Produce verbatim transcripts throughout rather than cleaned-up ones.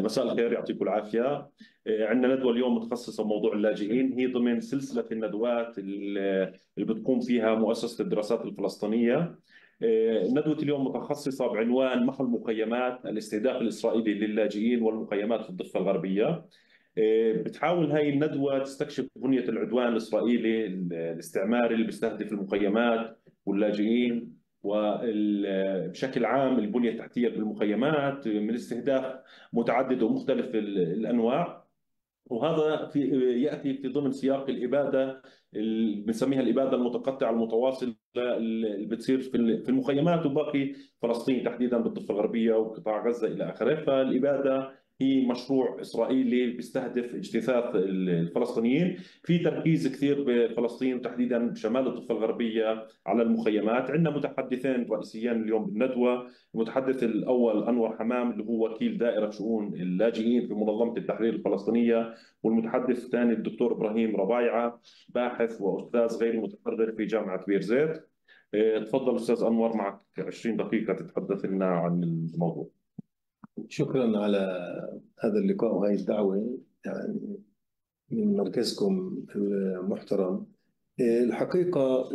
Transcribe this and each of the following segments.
مساء الخير، يعطيكم العافية. عندنا ندوة اليوم متخصصة بموضوع اللاجئين، هي ضمن سلسلة الندوات اللي اللي بتقوم فيها مؤسسة الدراسات الفلسطينية. ندوة اليوم متخصصة بعنوان محو المخيمات، الاستهداف الإسرائيلي للاجئين والمخيمات في الضفة الغربية. بتحاول هاي الندوة تستكشف بنية العدوان الإسرائيلي الاستعماري اللي بيستهدف المخيمات واللاجئين، وبشكل عام البنية التحتية بالمخيمات من استهداف متعدد ومختلف الأنواع. وهذا في ياتي في ضمن سياق الاباده اللي بنسميها الاباده المتقطعه المتواصله اللي بتصير في في المخيمات وباقي فلسطين تحديدا بالضفه الغربيه وقطاع غزه الى اخره. فالاباده هي مشروع اسرائيلي بيستهدف اجتثاث الفلسطينيين، في تركيز كثير بفلسطين تحديدا بشمال الضفه الغربيه على المخيمات. عندنا متحدثين رئيسيين اليوم بالندوه. المتحدث الاول انور حمام اللي هو وكيل دائره شؤون اللاجئين في منظمه التحرير الفلسطينيه، والمتحدث الثاني الدكتور ابراهيم ربايعه، باحث واستاذ غير متفرغ في جامعه بير زيت. إيه، تفضل استاذ انور، معك عشرين دقيقه تتحدث لنا عن الموضوع. شكرا على هذا اللقاء وهذه الدعوة يعني من مركزكم المحترم. الحقيقة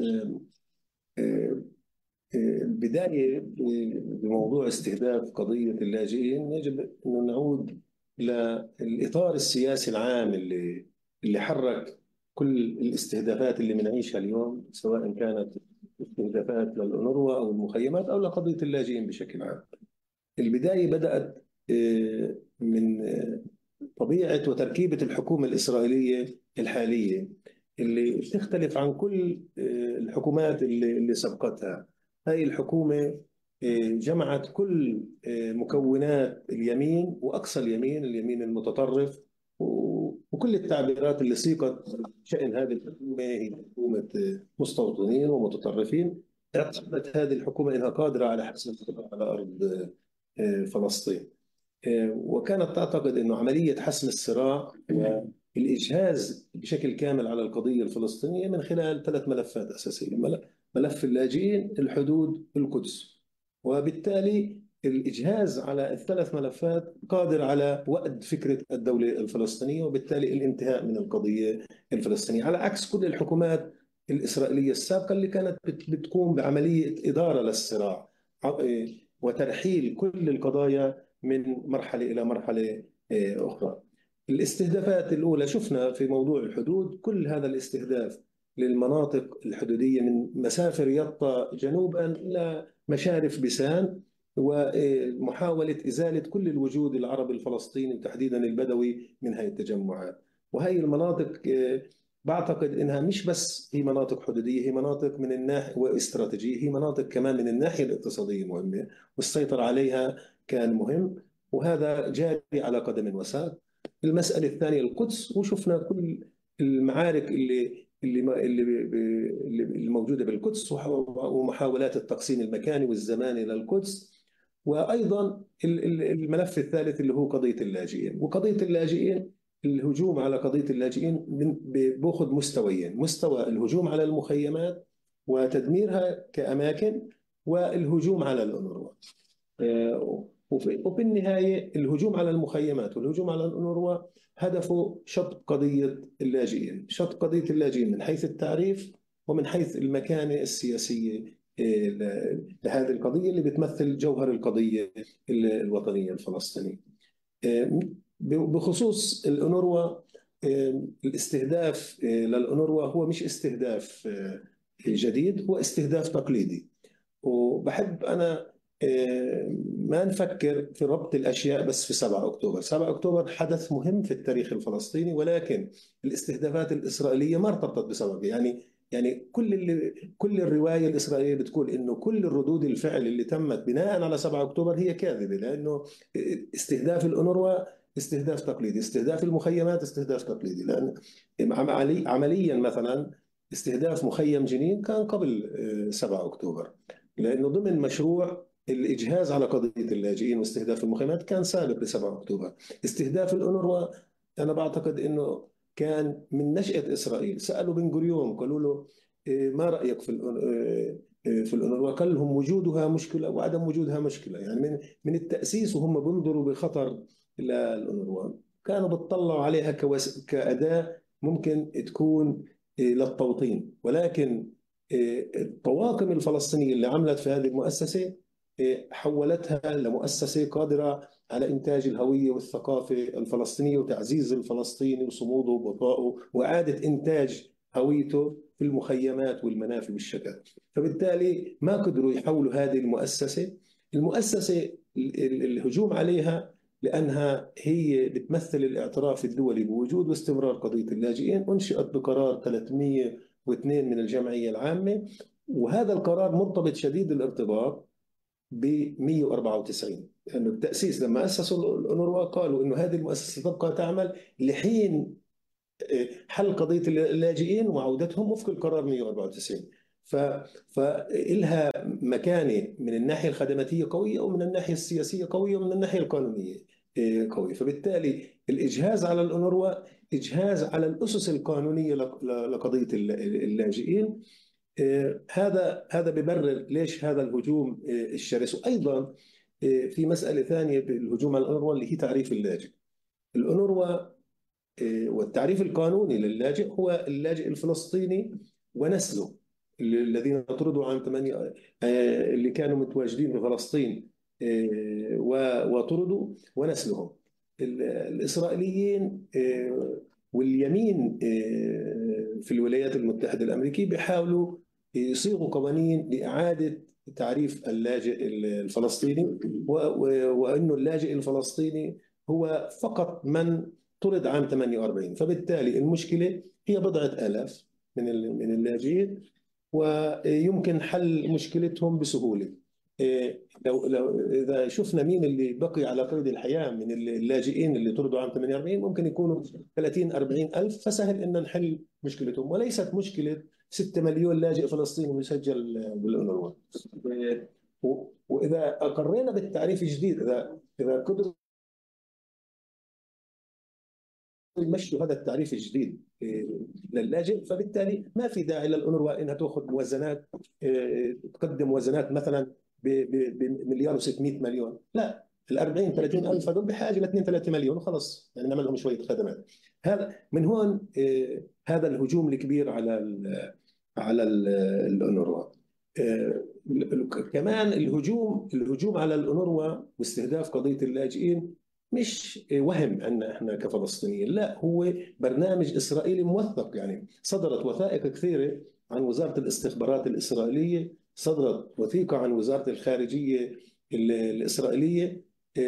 البداية بموضوع استهداف قضية اللاجئين يجب أن نعود للإطار السياسي العام اللي اللي حرك كل الاستهدافات اللي بنعيشها اليوم، سواء كانت استهدافات للأونروا أو المخيمات أو لقضية اللاجئين بشكل عام. البداية بدأت من طبيعة وتركيبة الحكومة الإسرائيلية الحالية اللي بتختلف عن كل الحكومات اللي اللي سبقتها. هاي الحكومة جمعت كل مكونات اليمين وأقصى اليمين، اليمين المتطرف، وكل التعبيرات اللي سيقت شأن هذه الحكومة هي حكومة مستوطنين ومتطرفين. اعتقدت هذه الحكومة أنها قادرة على حسم على أرض فلسطين، وكانت تعتقد أنه عملية حسم الصراع والإجهاز بشكل كامل على القضية الفلسطينية من خلال ثلاث ملفات أساسية: ملف اللاجئين، الحدود، القدس. وبالتالي الإجهاز على الثلاث ملفات قادر على وأد فكرة الدولة الفلسطينية وبالتالي الانتهاء من القضية الفلسطينية، على عكس كل الحكومات الإسرائيلية السابقة اللي كانت بتقوم بعملية إدارة للصراع وترحيل كل القضايا من مرحلة إلى مرحلة أخرى. الاستهدافات الأولى شفنا في موضوع الحدود، كل هذا الاستهداف للمناطق الحدودية من مسافر يطا جنوبا إلى مشارف بيسان، ومحاولة إزالة كل الوجود العربي الفلسطيني وتحديدا البدوي من هذه التجمعات. وهي المناطق بعتقد انها مش بس هي مناطق حدوديه، هي مناطق من الناحيه واستراتيجيه، هي مناطق كمان من الناحيه الاقتصاديه مهمه، والسيطره عليها كان مهم، وهذا جاري على قدم وساق. المساله الثانيه القدس، وشفنا كل المعارك اللي اللي اللي اللي الموجوده بالقدس ومحاولات التقسيم المكاني والزماني للقدس. وايضا الملف الثالث اللي هو قضيه اللاجئين. وقضيه اللاجئين، الهجوم على قضية اللاجئين بأخذ مستويين: مستوى الهجوم على المخيمات وتدميرها كأماكن، والهجوم على الأونروا. وفي النهاية الهجوم على المخيمات والهجوم على الأونروا هدفه شط قضية اللاجئين، شط قضية اللاجئين من حيث التعريف ومن حيث المكانة السياسية لهذه القضية اللي بتمثل جوهر القضية الوطنية الفلسطينية. بخصوص الأونروا، الاستهداف للأونروا هو مش استهداف جديد، هو استهداف تقليدي. وبحب أنا ما نفكر في ربط الأشياء بس في سبعة أكتوبر. سبعة أكتوبر حدث مهم في التاريخ الفلسطيني، ولكن الاستهدافات الإسرائيلية ما ارتبطت بسببه. يعني يعني كل اللي كل الرواية الإسرائيلية بتقول إنه كل الردود الفعل اللي تمت بناء على سبعة أكتوبر هي كاذبة، لأنه استهداف الأونروا استهداف تقليدي، استهداف المخيمات استهداف تقليدي. لأن عمليا مثلا استهداف مخيم جنين كان قبل سبعة أكتوبر، لأنه ضمن مشروع الإجهاز على قضية اللاجئين واستهداف المخيمات كان سابق ل سبعة أكتوبر. استهداف الأونروا أنا بعتقد إنه كان من نشأة إسرائيل. سألوا بن غوريون قالوا له ما رأيك في في الأونروا؟ قال لهم وجودها مشكلة وعدم وجودها مشكلة. يعني من من التأسيس وهم بينظروا بخطر للأونروا، كانوا بتطلعوا عليها كوس... كأداة ممكن تكون للتوطين، ولكن الطواقم الفلسطينية اللي عملت في هذه المؤسسة حولتها لمؤسسة قادرة على إنتاج الهوية والثقافة الفلسطينية وتعزيز الفلسطيني وصموده وبقائه وإعادة إنتاج هويته في المخيمات والمنافي والشتات. فبالتالي ما قدروا يحولوا هذه المؤسسة المؤسسة الهجوم عليها لأنها هي بتمثل الاعتراف الدولي بوجود واستمرار قضية اللاجئين، أنشئت بقرار ثلاثمئة واثنين من الجمعية العامة، وهذا القرار مرتبط شديد الارتباط ب مئة وأربعة وتسعين، لأنه التأسيس لما أسسوا الأونروا قالوا إنه هذه المؤسسة تبقى تعمل لحين حل قضية اللاجئين وعودتهم وفق القرار مئة وأربعة وتسعين. ف... فإلها مكانة من الناحية الخدماتية قوية ومن الناحية السياسية قوية ومن الناحية القانونية قوية. فبالتالي الإجهاز على الأونروا إجهاز على الأسس القانونية لقضية اللاجئين. هذا هذا ببرر ليش هذا الهجوم الشرس. وأيضا في مسألة ثانية بالهجوم على الأونروا اللي هي تعريف اللاجئ. الأونروا والتعريف القانوني للاجئ هو اللاجئ الفلسطيني ونسله الذين طردوا عام ثمانية اللي كانوا متواجدين في فلسطين وطردوا ونسلهم. الإسرائيليين واليمين في الولايات المتحدة الأمريكية بيحاولوا يصيغوا قوانين لإعادة تعريف اللاجئ الفلسطيني، وأنه اللاجئ الفلسطيني هو فقط من طرد عام ثمانية وأربعين. فبالتالي المشكلة هي بضعة آلاف من من اللاجئين، ويمكن حل مشكلتهم بسهولة. لو لو إذا شفنا مين اللي بقي على قيد الحياة من اللاجئين اللي طردوا عام ثمانية وأربعين ممكن يكونوا ثلاثين أربعين ألف، فسهل إن نحل مشكلتهم، وليست مشكلة ستة مليون لاجئ فلسطيني مسجل بالأونروا. وإذا أقرينا بالتعريف الجديد، إذا إذا قدروا يمشوا هذا التعريف الجديد للاجئ، فبالتالي ما في داعي للأونروا انها تاخذ موازنات، تقدم موازنات مثلا بمليار وستمئة مليون. لا، ال أربعين ثلاثين ألف هذول بحاجه ل اثنين ثلاثة مليون وخلص، يعني نعمل لهم شويه خدمات. هذا من هون هذا الهجوم الكبير على ال على الأونروا. كمان الهجوم الهجوم على الأونروا واستهداف قضيه اللاجئين مش وهم عنا احنا كفلسطينيين، لا، هو برنامج اسرائيلي موثق. يعني صدرت وثائق كثيره عن وزاره الاستخبارات الاسرائيليه، صدرت وثيقه عن وزاره الخارجيه الاسرائيليه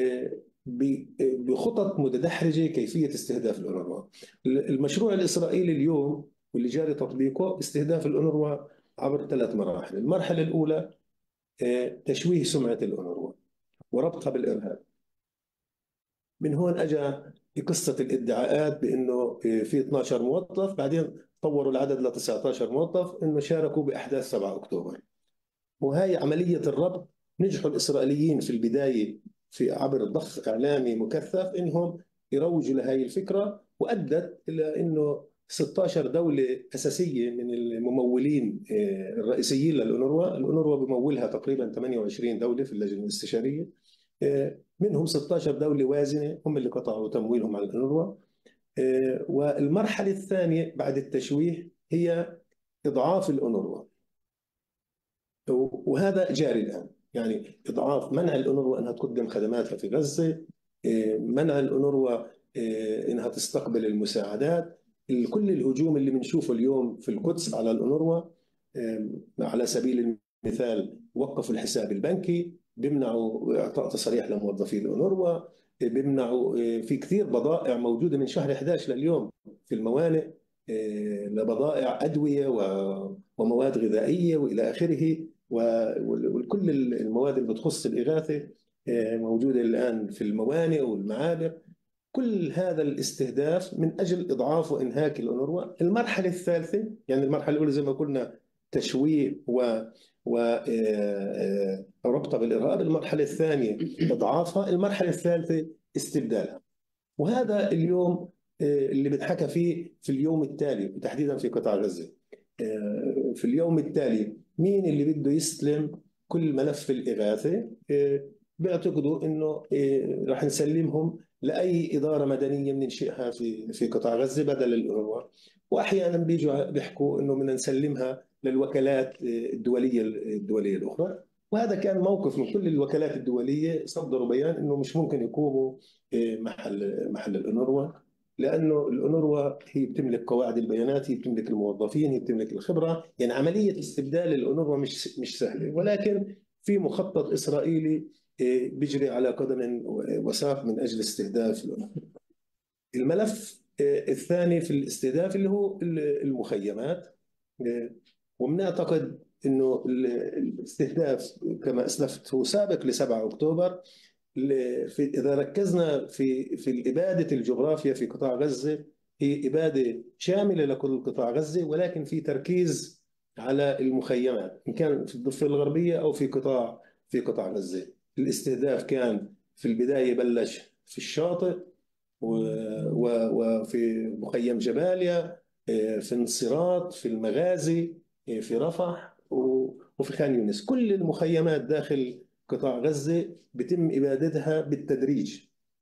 بخطط متدحرجه كيفيه استهداف الأونروا. المشروع الاسرائيلي اليوم واللي جاري تطبيقه استهداف الأونروا عبر ثلاث مراحل. المرحله الاولى تشويه سمعه الأونروا وربطها بالارهاب. من هون اجى قصه الادعاءات بانه في اثنعش موظف، بعدين طوروا العدد ل تسعة عشر موظف انه شاركوا باحداث سبعة أكتوبر. وهي عمليه الربط نجحوا الاسرائيليين في البدايه في عبر ضخ اعلامي مكثف انهم يروجوا لهي الفكره، وادت الى انه ستة عشر دوله اساسيه من الممولين الرئيسيين للأونروا، الأونروا بمولها تقريبا ثمانية وعشرين دوله في اللجنه الاستشاريه، منهم ستة عشر دولة وازنة هم اللي قطعوا تمويلهم على الأونروا. والمرحلة الثانية بعد التشويه هي إضعاف الأونروا، وهذا جاري الآن. يعني إضعاف، منع الأونروا أنها تقدم خدماتها في غزة، منع الأونروا أنها تستقبل المساعدات. كل الهجوم اللي بنشوفه اليوم في القدس على الأونروا، على سبيل المثال وقفوا الحساب البنكي، بيمنعوا اعطاء تصاريح لموظفي الأونروا، بيمنعوا في كثير بضائع موجوده من شهر أحد عشر لليوم في الموانئ، لبضائع ادويه ومواد غذائيه والى اخره، وكل المواد اللي بتخص الاغاثه موجوده الان في الموانئ والمعابر. كل هذا الاستهداف من اجل اضعاف وانهاك الأونروا. المرحله الثالثه، يعني المرحله الاولى زي ما قلنا تشويه و وربطها بالإرهاب، المرحلة الثانية إضعافها، المرحلة الثالثة استبدالها. وهذا اليوم اللي بنحكى فيه في اليوم التالي، وتحديدا في قطاع غزة. في اليوم التالي مين اللي بده يستلم كل ملف الإغاثة؟ بيعتقدوا إنه راح نسلمهم لاي اداره مدنيه بننشئها في في قطاع غزه بدل الأونروا. واحيانا بيجوا بيحكوا انه بدنا نسلمها للوكالات الدوليه الدوليه الاخرى. وهذا كان موقف من كل الوكالات الدوليه، صدروا بيان انه مش ممكن يقوموا محل محل الأونروا، لانه الأونروا هي بتملك قواعد البيانات، هي بتملك الموظفين، هي بتملك الخبره. يعني عمليه استبدال الأونروا مش مش سهله، ولكن في مخطط اسرائيلي بيجري على قدم وساق من اجل استهداف الأونروا. الملف الثاني في الاستهداف اللي هو المخيمات، وبنعتقد انه الاستهداف كما اسلفت هو سابق ل سبعة اكتوبر. في اذا ركزنا في في الاباده الجغرافيا في قطاع غزه، هي اباده شامله لكل قطاع غزه، ولكن في تركيز على المخيمات ان كان في الضفه الغربيه او في قطاع في قطاع غزه. الاستهداف كان في البدايه بلش في الشاطئ وفي مخيم جباليا، في النصيرات، في المغازي، في رفح وفي خان يونس. كل المخيمات داخل قطاع غزة بتم إبادتها بالتدريج.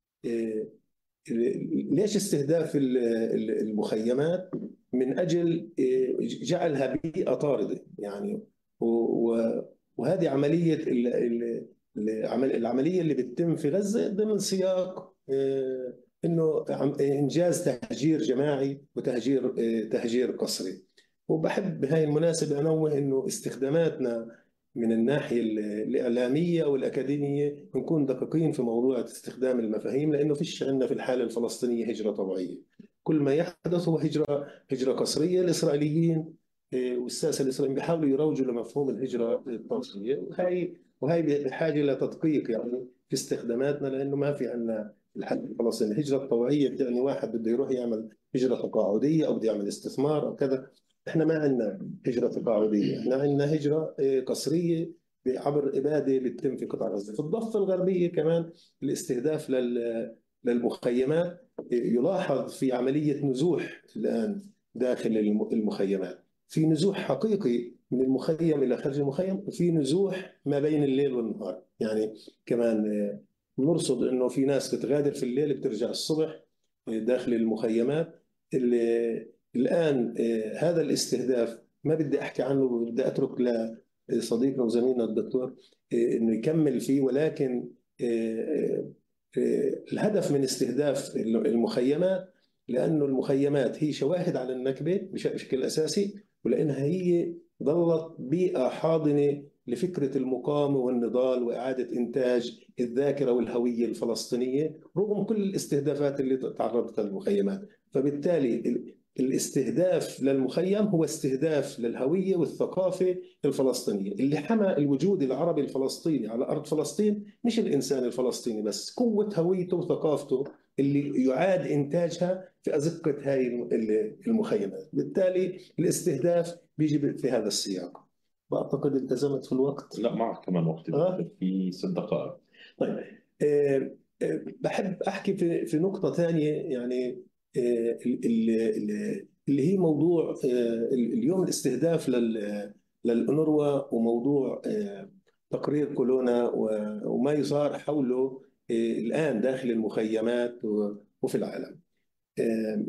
ليش استهداف المخيمات؟ من أجل جعلها بيئة طاردة يعني. وهذه عملية العملية اللي بتتم في غزة ضمن سياق انه انجاز تهجير جماعي وتهجير تهجير قسري. وبحب بهاي المناسبه انوه انه استخداماتنا من الناحيه الاعلاميه والاكاديميه نكون دقيقين في موضوع استخدام المفاهيم، لانه فيش عندنا في الحاله الفلسطينيه هجره طبيعيه. كل ما يحدث هو هجره هجره قسريه. الاسرائيليين والساسه الاسرائيليين بيحاولوا يروجوا لمفهوم الهجره الطبيعيه، وهي وهي بحاجه لتدقيق يعني في استخداماتنا، لانه ما في عندنا الحل خلاص. الهجره الطوعيه بتعني واحد بده يروح يعمل هجره تقاعديه او بده يعمل استثمار او كذا. احنا ما عندنا هجره تقاعديه، احنا عندنا هجره قسريه عبر اباده بتتم في قطاع غزه. في الضفه الغربيه كمان الاستهداف للمخيمات يلاحظ في عمليه نزوح الان داخل المخيمات. في نزوح حقيقي من المخيم الى خارج المخيم، وفي نزوح ما بين الليل والنهار. يعني كمان نرصد انه في ناس بتغادر في الليل بترجع الصبح داخل المخيمات. اللي الان هذا الاستهداف ما بدي احكي عنه، بدي اترك لصديقنا وزميلنا الدكتور انه يكمل فيه. ولكن الهدف من استهداف المخيمات لانه المخيمات هي شواهد على النكبه بشكل اساسي، ولانها هي ظلت بيئه حاضنه لفكرة المقاومة والنضال وإعادة إنتاج الذاكرة والهوية الفلسطينية رغم كل الاستهدافات اللي تعرضت للمخيمات. فبالتالي الاستهداف للمخيم هو استهداف للهوية والثقافة الفلسطينية. اللي حمى الوجود العربي الفلسطيني على أرض فلسطين مش الإنسان الفلسطيني بس، قوة هويته وثقافته اللي يعاد إنتاجها في أزقة هاي المخيمات. بالتالي الاستهداف بيجي في هذا السياق. بعتقد التزمت في الوقت. لا معك كمان وقت آه؟ في ست دقائق. طيب آه آه بحب احكي في في نقطه ثانيه يعني آه اللي, اللي هي موضوع آه اليوم الاستهداف للأونروا وموضوع آه تقرير كولونا وما يصار حوله آه الان داخل المخيمات وفي العالم. آه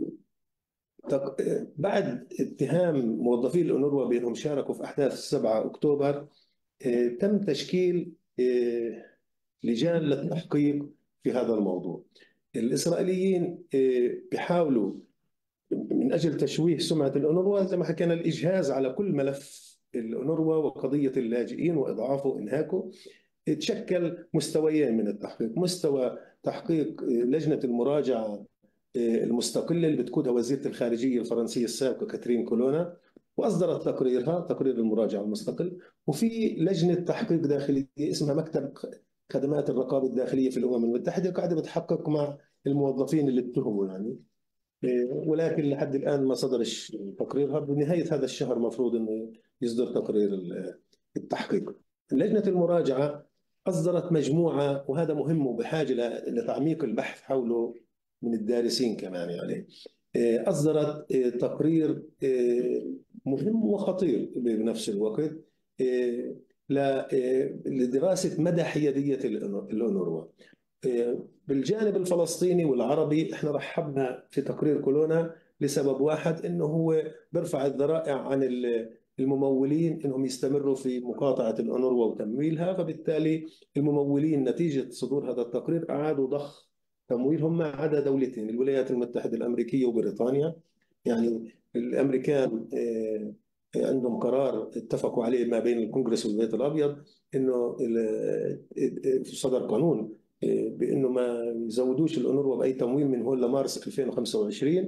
بعد اتهام موظفي الأونروا بأنهم شاركوا في أحداث سبعة أكتوبر تم تشكيل لجان للتحقيق في هذا الموضوع. الإسرائيليين بيحاولوا من أجل تشويه سمعة الأونروا زي ما حكينا الإجهاز على كل ملف الأونروا وقضية اللاجئين وإضعافه وإنهاكه. تشكل مستويين من التحقيق: مستوى تحقيق لجنة المراجعة المستقلة اللي بتقودها وزيرة الخارجية الفرنسية السابقة كاترين كولونا، وأصدرت تقريرها تقرير المراجعة المستقل. وفي لجنة تحقيق داخلية اسمها مكتب خدمات الرقابة الداخلية في الأمم المتحدة قاعدة بتحقق مع الموظفين اللي اتهموا يعني. ولكن لحد الآن ما صدرش تقريرها. بنهاية هذا الشهر مفروض أنه يصدر تقرير التحقيق. لجنة المراجعة أصدرت مجموعة، وهذا مهم وبحاجة لتعميق البحث حوله من الدارسين كمان يعني. أصدرت تقرير مهم وخطير بنفس الوقت لدراسة مدى حيادية الأونروا. بالجانب الفلسطيني والعربي احنا رحبنا في تقرير كولونا لسبب واحد، انه هو بيرفع الذرائع عن الممولين انهم يستمروا في مقاطعه الأونروا وتمويلها، فبالتالي الممولين نتيجه صدور هذا التقرير اعادوا ضخ تمويلهم ما عدا دولتين، الولايات المتحده الامريكيه وبريطانيا. يعني الامريكان آه، عندهم قرار اتفقوا عليه ما بين الكونغرس والبيت الابيض، انه صدر قانون بانه ما يزودوش الأونروا باي تمويل من هون لمارس ألفين وخمسة وعشرين،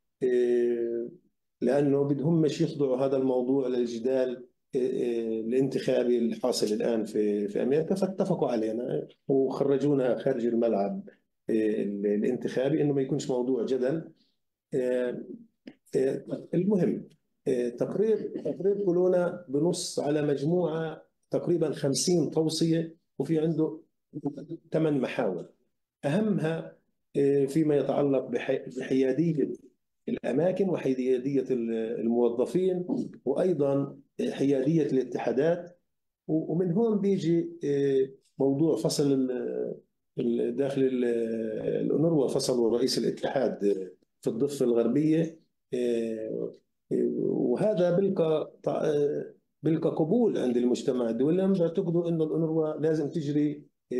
لانه بدهم مش يخضعوا هذا الموضوع للجدال الانتخابي اللي حاصل الان في في امريكا، فاتفقوا علينا وخرجونا خارج الملعب الانتخابي انه ما يكونش موضوع جدل. المهم، تقرير تقرير كولونا بنص على مجموعه تقريبا خمسين توصيه، وفي عنده ثمان محاور، اهمها فيما يتعلق بحياديه الاماكن وحياديه الموظفين، وايضا حياديه الاتحادات. ومن هون بيجي موضوع فصل داخل الأونروا، فصلوا رئيس الاتحاد في الضفه الغربيه، وهذا بلقى بلقى قبول عند المجتمع الدولي، لما بيعتقدوا انه الأونروا لازم تجري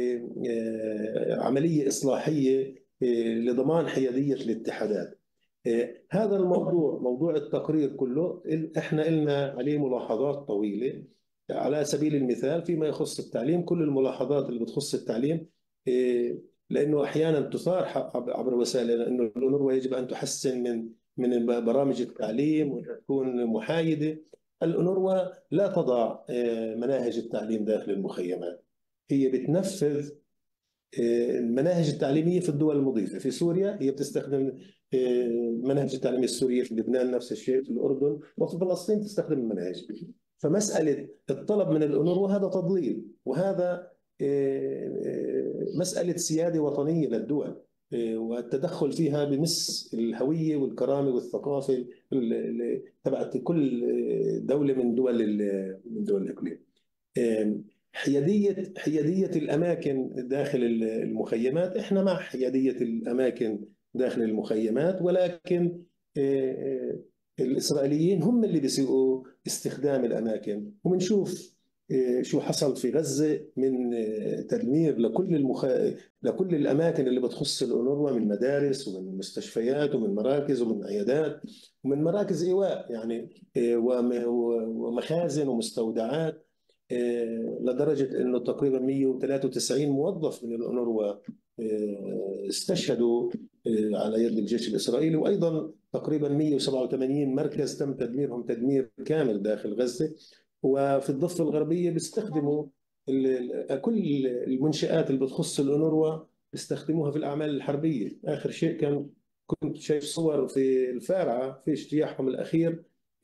عمليه اصلاحيه لضمان حياديه الاتحادات. هذا الموضوع، موضوع التقرير كله، احنا لنا عليه ملاحظات طويله. على سبيل المثال فيما يخص التعليم، كل الملاحظات اللي بتخص التعليم، لانه احيانا تثار عبر وسائلنا انه الأونروا يجب ان تحسن من من برامج التعليم وتكون محايده. الأونروا لا تضع مناهج التعليم داخل المخيمات، هي بتنفذ المناهج التعليميه في الدول المضيفه. في سوريا هي بتستخدم المناهج التعليميه السوريه، في لبنان نفس الشيء، في الاردن، وفي فلسطين تستخدم المناهج. فمساله الطلب من الأونروا هذا تضليل، وهذا مساله سياده وطنيه للدول، والتدخل فيها بمس الهويه والكرامه والثقافه تبعت كل دوله من دول من دول الاقليم. حياديه حياديه الاماكن داخل المخيمات، احنا مع حياديه الاماكن داخل المخيمات، ولكن الاسرائيليين هم اللي بيسيئوا استخدام الاماكن. وبنشوف شو حصل في غزه من تدمير لكل المخ... لكل الاماكن اللي بتخص الأونروا، من مدارس ومن مستشفيات ومن مراكز ومن عيادات ومن مراكز ايواء يعني، ومخازن ومستودعات، لدرجه انه تقريبا مئة وثلاثة وتسعين موظف من الأونروا استشهدوا على يد الجيش الاسرائيلي، وايضا تقريبا مئة وسبعة وثمانين مركز تم تدميرهم تدمير كامل داخل غزه. وفي الضفه الغربيه بيستخدموا كل المنشآت اللي بتخص الأونروا بيستخدموها في الاعمال الحربيه. اخر شيء كان كنت شايف صور في الفارعه في اجتياحهم الاخير،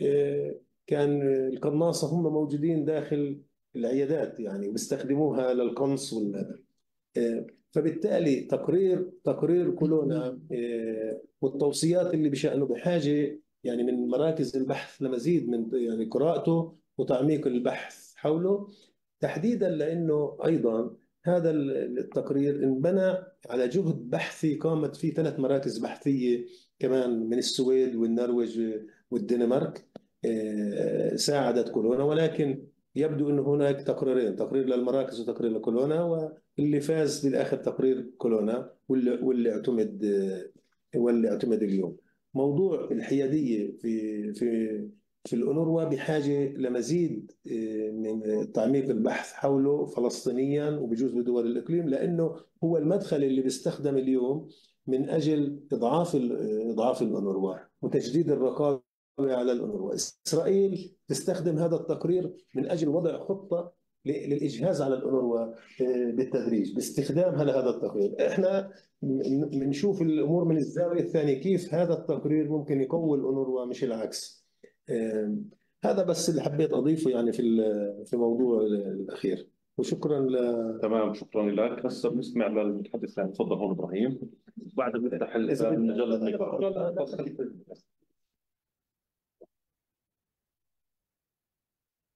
كان القناصه هم موجودين داخل العيادات، يعني بيستخدموها للقنص وال فبالتالي تقرير تقرير كولونا والتوصيات اللي بشأنه بحاجه يعني من مراكز البحث لمزيد من يعني قراءته وتعميق البحث حوله، تحديدا لانه ايضا هذا التقرير انبنى على جهد بحثي قامت فيه ثلاث مراكز بحثيه كمان من السويد والنرويج والدنمارك ساعدت كولونا. ولكن يبدو أن هناك تقريرين، تقرير للمراكز وتقرير لكولونا، واللي فاز بالآخر تقرير كولونا واللي, واللي اعتمد واللي اعتمد اليوم. موضوع الحيادية في في في الأونروا بحاجة لمزيد من تعميق البحث حوله فلسطينيا وبجوز بدول الإقليم، لأنه هو المدخل اللي بيستخدم اليوم من أجل إضعاف إضعاف الأونروا وتجديد الرقابة على الأونروا. إسرائيل تستخدم هذا التقرير من أجل وضع خطة للإجهاز على الأونروا بالتدريج باستخدامها لهذا التقرير. إحنا بنشوف الأمور من الزاوية الثانية، كيف هذا التقرير ممكن يقوي الأونروا مش العكس. هذا بس اللي حبيت أضيفه يعني في في موضوع الأخير، وشكرا ل... تمام، شكرا لك. هسه بنسمع للمتحدث الثاني. تفضل هون ابراهيم، بعد بنفتح المجال.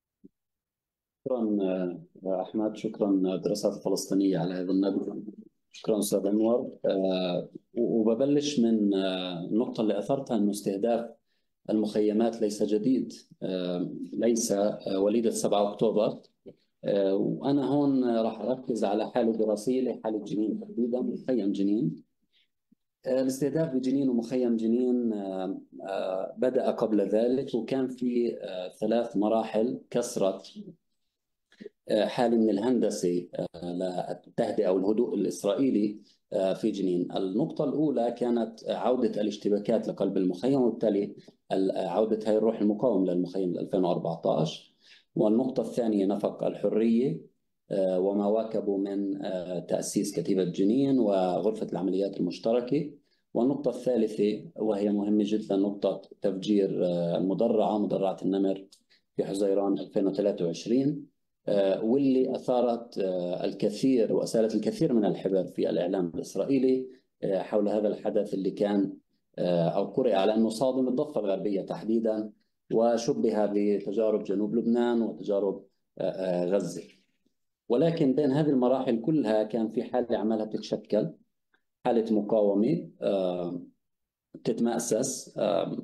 شكرا أحمد، شكرا الدراسات الفلسطينية على هذا الندوة. شكرا أستاذ أنور. آه، وببلش من آه، النقطة اللي أثرتها، أنه استهداف المخيمات ليس جديد، آه، ليس آه، وليدة سبعة أكتوبر. آه، وأنا هون راح أركز على حالة دراسية لحالة جنين تحديدا، مخيم جنين. آه، الاستهداف بجنين ومخيم جنين آه، آه، بدأ قبل ذلك، وكان في آه، ثلاث مراحل كسرت آه، حالة من الهندسة آه، للتهدئة والهدوء الإسرائيلي آه، في جنين. النقطة الأولى كانت عودة الاشتباكات لقلب المخيم، وبالتالي عودة هاي الروح المقاوم للمخيم ألفين وأربعة عشر. والنقطة الثانية نفق الحرية آه، وما واكبوا من آه، تأسيس كتيبة جنين وغرفة العمليات المشتركة. والنقطة الثالثة وهي مهمة جدا، نقطة تفجير آه، المدرعة، مدرعة النمر في حزيران ألفين وثلاثة وعشرين، واللي أثارت الكثير وأسالت الكثير من الحبر في الإعلام الإسرائيلي حول هذا الحدث اللي كان أو قرئ على أنه صادم الضفة الغربية تحديدا، وشبه بتجارب جنوب لبنان وتجارب غزة. ولكن بين هذه المراحل كلها كان في حالة عمالها تتشكل، حالة مقاومة تتمأسس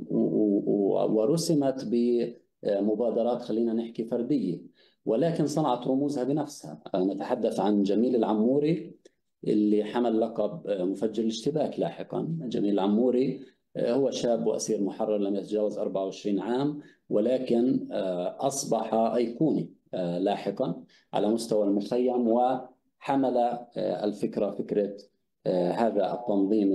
ورسمت بمبادرات خلينا نحكي فردية، ولكن صنعت رموزها بنفسها. نتحدث عن جميل العموري اللي حمل لقب مفجر الاشتباك لاحقا. جميل العموري هو شاب وأسير محرر لم يتجاوز أربعة وعشرين عام، ولكن أصبح أيقوني لاحقا على مستوى المخيم، وحمل الفكرة فكرة هذا التنظيم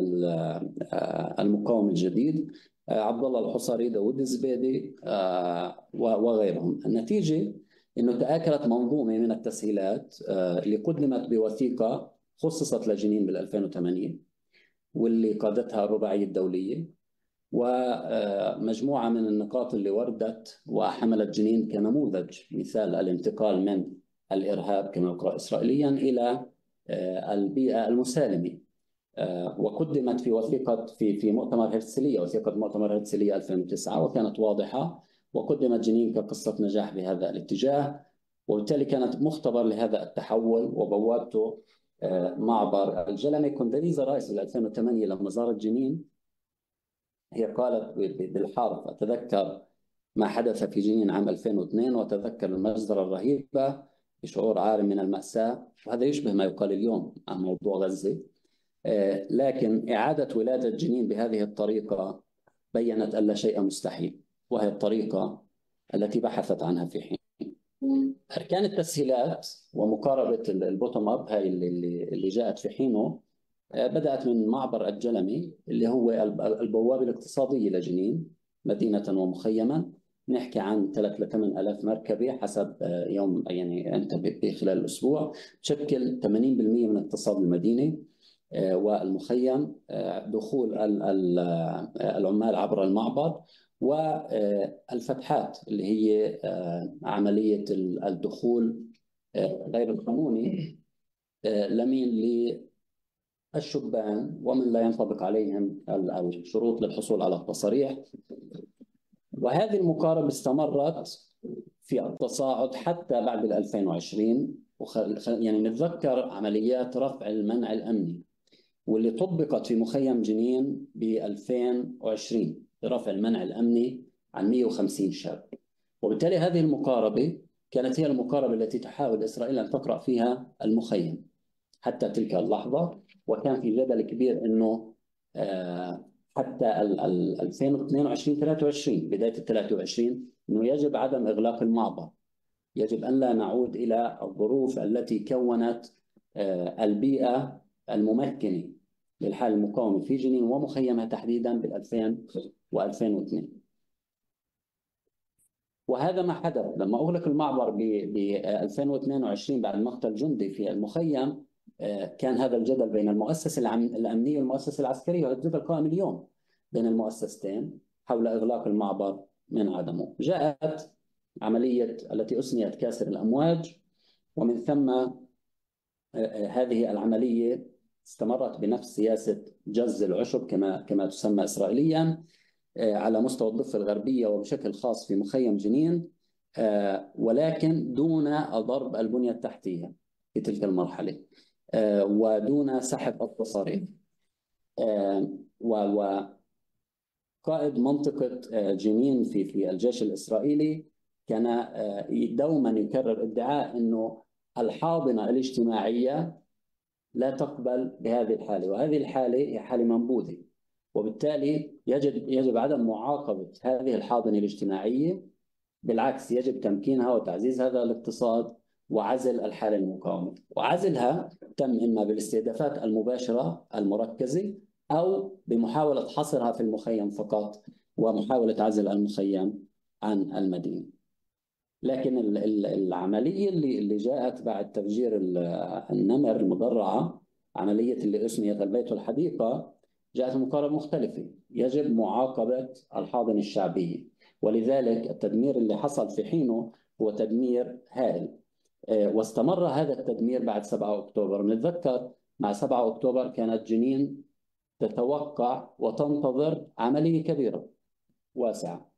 المقاوم الجديد، عبد الله الحصري، داود الزبيدي وغيرهم. النتيجة أنه تآكلت منظومة من التسهيلات اللي قدمت بوثيقة خصصت لجنين بال ألفين وثمانية، واللي قادتها الرباعية الدولية، ومجموعة من النقاط اللي وردت وحملت جنين كنموذج مثال الانتقال من الإرهاب كما يقرأ إسرائيليا إلى البيئة المسالمة. وقدمت في وثيقة في في مؤتمر هرتسلية، وثيقة مؤتمر هرتسلية ألفين وتسعة، وكانت واضحة، وقدمت جنين كقصة نجاح بهذا الاتجاه، وبالتالي كانت مختبر لهذا التحول وبوابته معبر الجلمي. كونداليزا رايس في ألفين وثمانية لما زارت جنين، هي قالت بالحرف: أتذكر ما حدث في جنين عام ألفين واثنين، وأتذكر المجزرة الرهيبة بشعور عار من المأساة. وهذا يشبه ما يقال اليوم عن موضوع غزة. لكن إعادة ولادة جنين بهذه الطريقة بيّنت أن لا شيء مستحيل، وهي الطريقة التي بحثت عنها في حين. أركان التسهيلات ومقاربة البوتوم أب هاي اللي, اللي جاءت في حينه بدأت من معبر الجلمي اللي هو البوابة الاقتصادية لجنين مدينة ومخيما. نحكي عن ثلاثة إلى ثمانية آلاف مركبة حسب يوم يعني أنت خلال الأسبوع، تشكل ثمانين بالمئة من اقتصاد المدينة والمخيم. دخول العمال عبر المعبر، والفتحات اللي هي عملية الدخول غير القانوني لمين للشبان ومن لا ينطبق عليهم الشروط للحصول على التصاريح. وهذه المقاربة استمرت في التصاعد حتى بعد ألفين وعشرين. يعني نتذكر عمليات رفع المنع الأمني واللي طبقت في مخيم جنين ب ألفين وعشرين برفع المنع الأمني عن مئة وخمسين شاب. وبالتالي هذه المقاربة كانت هي المقاربة التي تحاول إسرائيل أن تقرأ فيها المخيم حتى تلك اللحظة. وكان في جدل كبير أنه حتى ألفين واثنين وعشرين ثلاثة وعشرين بداية ثلاثة وعشرين أنه يجب عدم إغلاق المعبر، يجب أن لا نعود إلى الظروف التي كونت البيئة الممكنة للحالة المقاومة في جنين ومخيمها تحديدا بالألفين وألفين واثنين. وهذا ما حدث لما أغلق المعبر ب ألفين واثنين وعشرين بعد مقتل جندي في المخيم. كان هذا الجدل بين المؤسسة الأمنية والمؤسسة العسكرية، وهذا الجدل قائم اليوم بين المؤسستين حول إغلاق المعبر من عدمه. جاءت عملية التي أسميت كاسر الأمواج، ومن ثم هذه العملية استمرت بنفس سياسة جز العشب كما كما تسمى إسرائيليا على مستوى الضفة الغربية وبشكل خاص في مخيم جنين، ولكن دون ضرب البنية التحتية في تلك المرحلة. ودون سحب التصاريح. وقائد منطقة جنين في في الجيش الإسرائيلي كان دوما يكرر ادعاء أنه الحاضنة الاجتماعية لا تقبل بهذه الحالة، وهذه الحالة هي حالة منبوذة، وبالتالي يجب يجب عدم معاقبة هذه الحاضنة الاجتماعية، بالعكس يجب تمكينها وتعزيز هذا الاقتصاد وعزل الحالة المقاومة. وعزلها تم إما بالاستهدافات المباشرة المركزة أو بمحاولة حصرها في المخيم فقط ومحاولة عزل المخيم عن المدينة. لكن العملية اللي اللي جاءت بعد تفجير النمر المدرعة، عملية اللي اسميت البيت والحديقة، جاءت بمقاربة مختلفة. يجب معاقبة الحاضنة الشعبية، ولذلك التدمير اللي حصل في حينه هو تدمير هائل. واستمر هذا التدمير بعد سبعة أكتوبر. نتذكر مع سبعة أكتوبر كانت جنين تتوقع وتنتظر عملية كبيرة واسعة.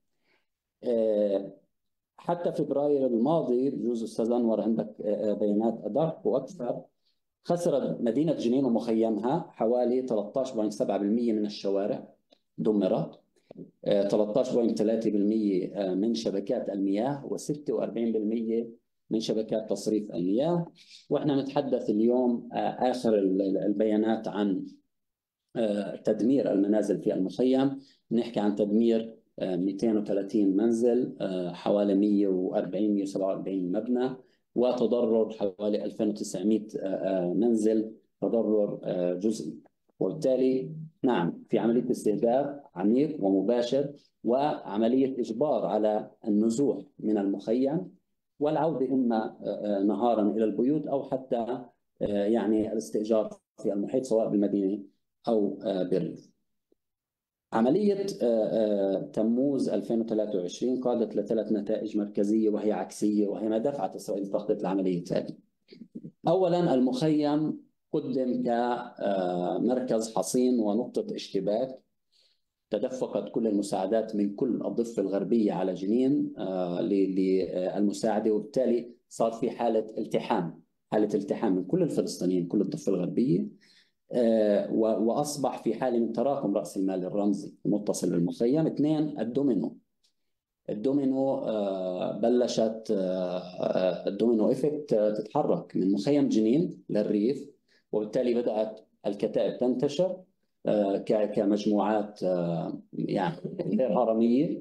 حتى فبراير الماضي، بجوز أستاذ أنور عندك بيانات أدق وأكثر، خسرت مدينة جنين ومخيمها حوالي ثلاثة عشر فاصلة سبعة بالمئة من الشوارع دمرت، ثلاثة عشر فاصلة ثلاثة بالمئة من شبكات المياه، وستة وأربعين بالمئة من شبكات تصريف المياه. واحنا نتحدث اليوم آخر البيانات عن تدمير المنازل في المخيم، نحكي عن تدمير مئتين وثلاثين منزل، حوالي مئة وأربعين مئة وسبعة وأربعين مبنى، وتضرر حوالي ألفين وتسعمئة منزل تضرر جزئي. وبالتالي نعم في عملية استهداف عميق ومباشر وعملية إجبار على النزوح من المخيم والعودة إما نهارا إلى البيوت أو حتى يعني الاستئجار في المحيط سواء بالمدينة أو بالريف. عملية تموز ألفين وثلاثة وعشرين قادت لثلاث نتائج مركزية وهي عكسية، وهي ما دفعت إسرائيل لتخطيط العملية هذه. أولا، المخيم قدم كمركز حصين ونقطة اشتباك. تدفقت كل المساعدات من كل الضفة الغربية على جنين للمساعدة، وبالتالي صار في حالة التحام حالة التحام من كل الفلسطينيين كل الضفة الغربية، وأصبح في حالة من تراكم رأس المال الرمزي المتصل بالمخيم. اثنين، الدومينو الدومينو بلشت الدومينو إفكت تتحرك من مخيم جنين للريف، وبالتالي بدأت الكتائب تنتشر كمجموعات يعني غير هرمية،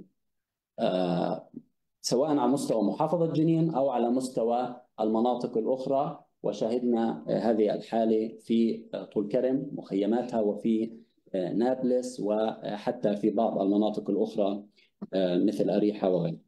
سواء على مستوى محافظة جنين أو على مستوى المناطق الأخرى. وشاهدنا هذه الحالة في طول كرم مخيماتها، وفي نابلس، وحتى في بعض المناطق الأخرى مثل أريحة وغيرها.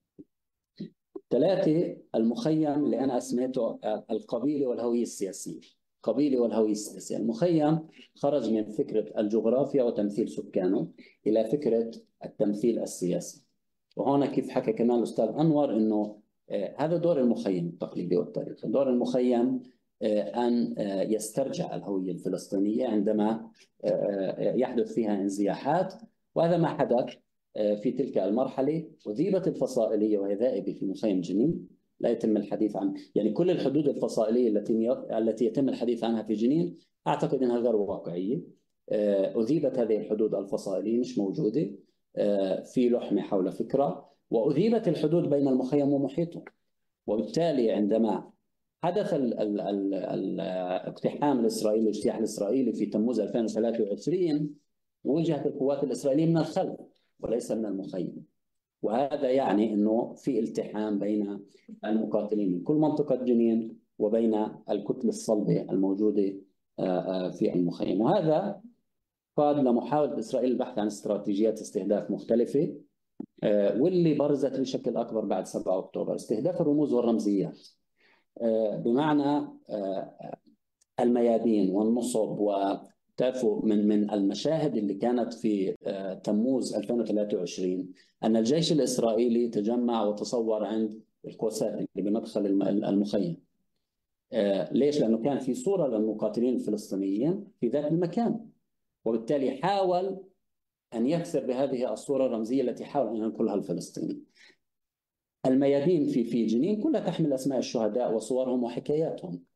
ثلاثة، المخيم اللي أنا أسميته القبيلة والهوية السياسية. قبيلة والهوية السياسية. المخيم خرج من فكرة الجغرافيا وتمثيل سكانه إلى فكرة التمثيل السياسي. وهنا كيف حكى كمان الأستاذ أنور إنه هذا دور المخيم التقليدي والتاريخي. دور المخيم أن يسترجع الهوية الفلسطينية عندما يحدث فيها انزياحات، وهذا ما حدث في تلك المرحلة. أذيبت الفصائلية وهي ذائبة في مخيم جنين، لا يتم الحديث عن يعني كل الحدود الفصائلية التي التي يتم الحديث عنها في جنين، أعتقد أنها غير واقعية. أذيبت هذه الحدود الفصائلية، مش موجودة في لحمة حول فكرة. وأذيبت الحدود بين المخيم ومحيطه، وبالتالي عندما حدث الاقتحام الإسرائيلي الاجتياح الإسرائيلي في تموز ألفين وثلاثة وعشرين، وجهت القوات الإسرائيلية من الخلف وليس من المخيم، وهذا يعني أنه في التحام بين المقاتلين من كل منطقة جنين وبين الكتلة الصلبة الموجودة في المخيم. وهذا قاد لمحاولة إسرائيل البحث عن استراتيجيات استهداف مختلفة، واللي برزت بشكل أكبر بعد سبعة أكتوبر. استهداف الرموز والرمزيات، بمعنى الميادين والنصب. وتعرفوا من من المشاهد اللي كانت في تموز ألفين وثلاثة وعشرين أن الجيش الإسرائيلي تجمع وتصور عند القوسات اللي بمدخل المخيم. ليش؟ لأنه كان في صورة للمقاتلين الفلسطينيين في ذات المكان، وبالتالي حاول أن يكسر بهذه الصورة الرمزية التي حاول أن ينقلها الفلسطيني. الميادين في في جنين كلها تحمل أسماء الشهداء وصورهم وحكاياتهم،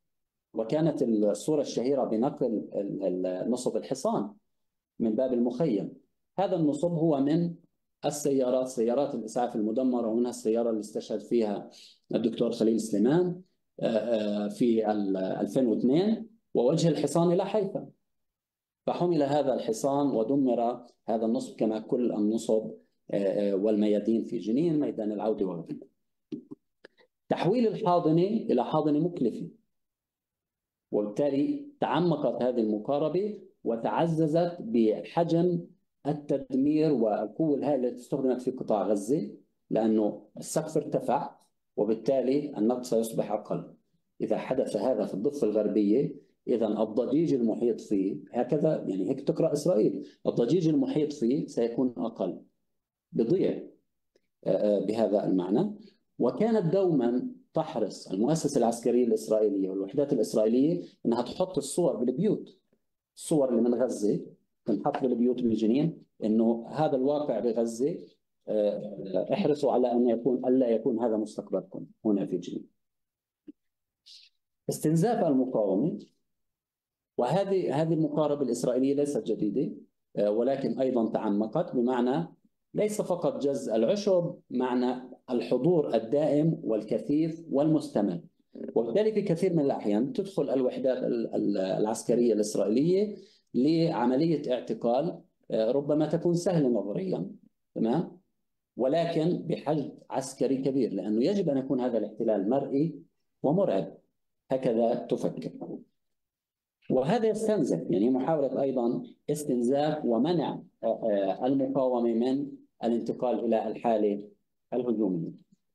وكانت الصورة الشهيرة بنقل نصب الحصان من باب المخيم. هذا النصب هو من السيارات، سيارات الإسعاف المدمرة، ومنها السيارة اللي استشهد فيها الدكتور خليل سليمان في ألفين واثنين، ووجه الحصان إلى حيفا. فحمل هذا الحصان ودمر هذا النصب كما كل النصب والميادين في جنين، ميدان العودة وغيره. تحويل الحاضنة إلى حاضنة مكلفة، وبالتالي تعمقت هذه المقاربة وتعززت بحجم التدمير والقوة الهائلة التي استخدمت في قطاع غزة، لأنه السقف ارتفع وبالتالي النقص سيصبح أقل. إذا حدث هذا في الضفة الغربية، إذا الضجيج المحيط فيه، هكذا يعني هيك تقرأ إسرائيل، الضجيج المحيط فيه سيكون أقل، بضيع بهذا المعنى. وكانت دوما تحرص المؤسسة العسكرية الإسرائيلية والوحدات الإسرائيلية أنها تحط الصور بالبيوت، الصور اللي من غزة تنحط بالبيوت بجنين، أنه هذا الواقع بغزة، احرصوا على أن يكون ألا يكون هذا مستقبلكم هنا في جنين. استنزاف المقاومة، وهذه هذه المقاربة الإسرائيلية ليست جديدة، ولكن أيضا تعمقت، بمعنى ليس فقط جز العشب، معنى الحضور الدائم والكثيف والمستمر. وبالتالي في كثير من الأحيان تدخل الوحدات العسكرية الإسرائيلية لعملية اعتقال، ربما تكون سهلة نظريا، تمام، ولكن بحجم عسكري كبير، لأنه يجب أن يكون هذا الاحتلال مرئي ومرعب، هكذا تفكر. وهذا يستنزف، يعني محاولة أيضا استنزاف ومنع المقاومة من الانتقال إلى الحالة الهجومية.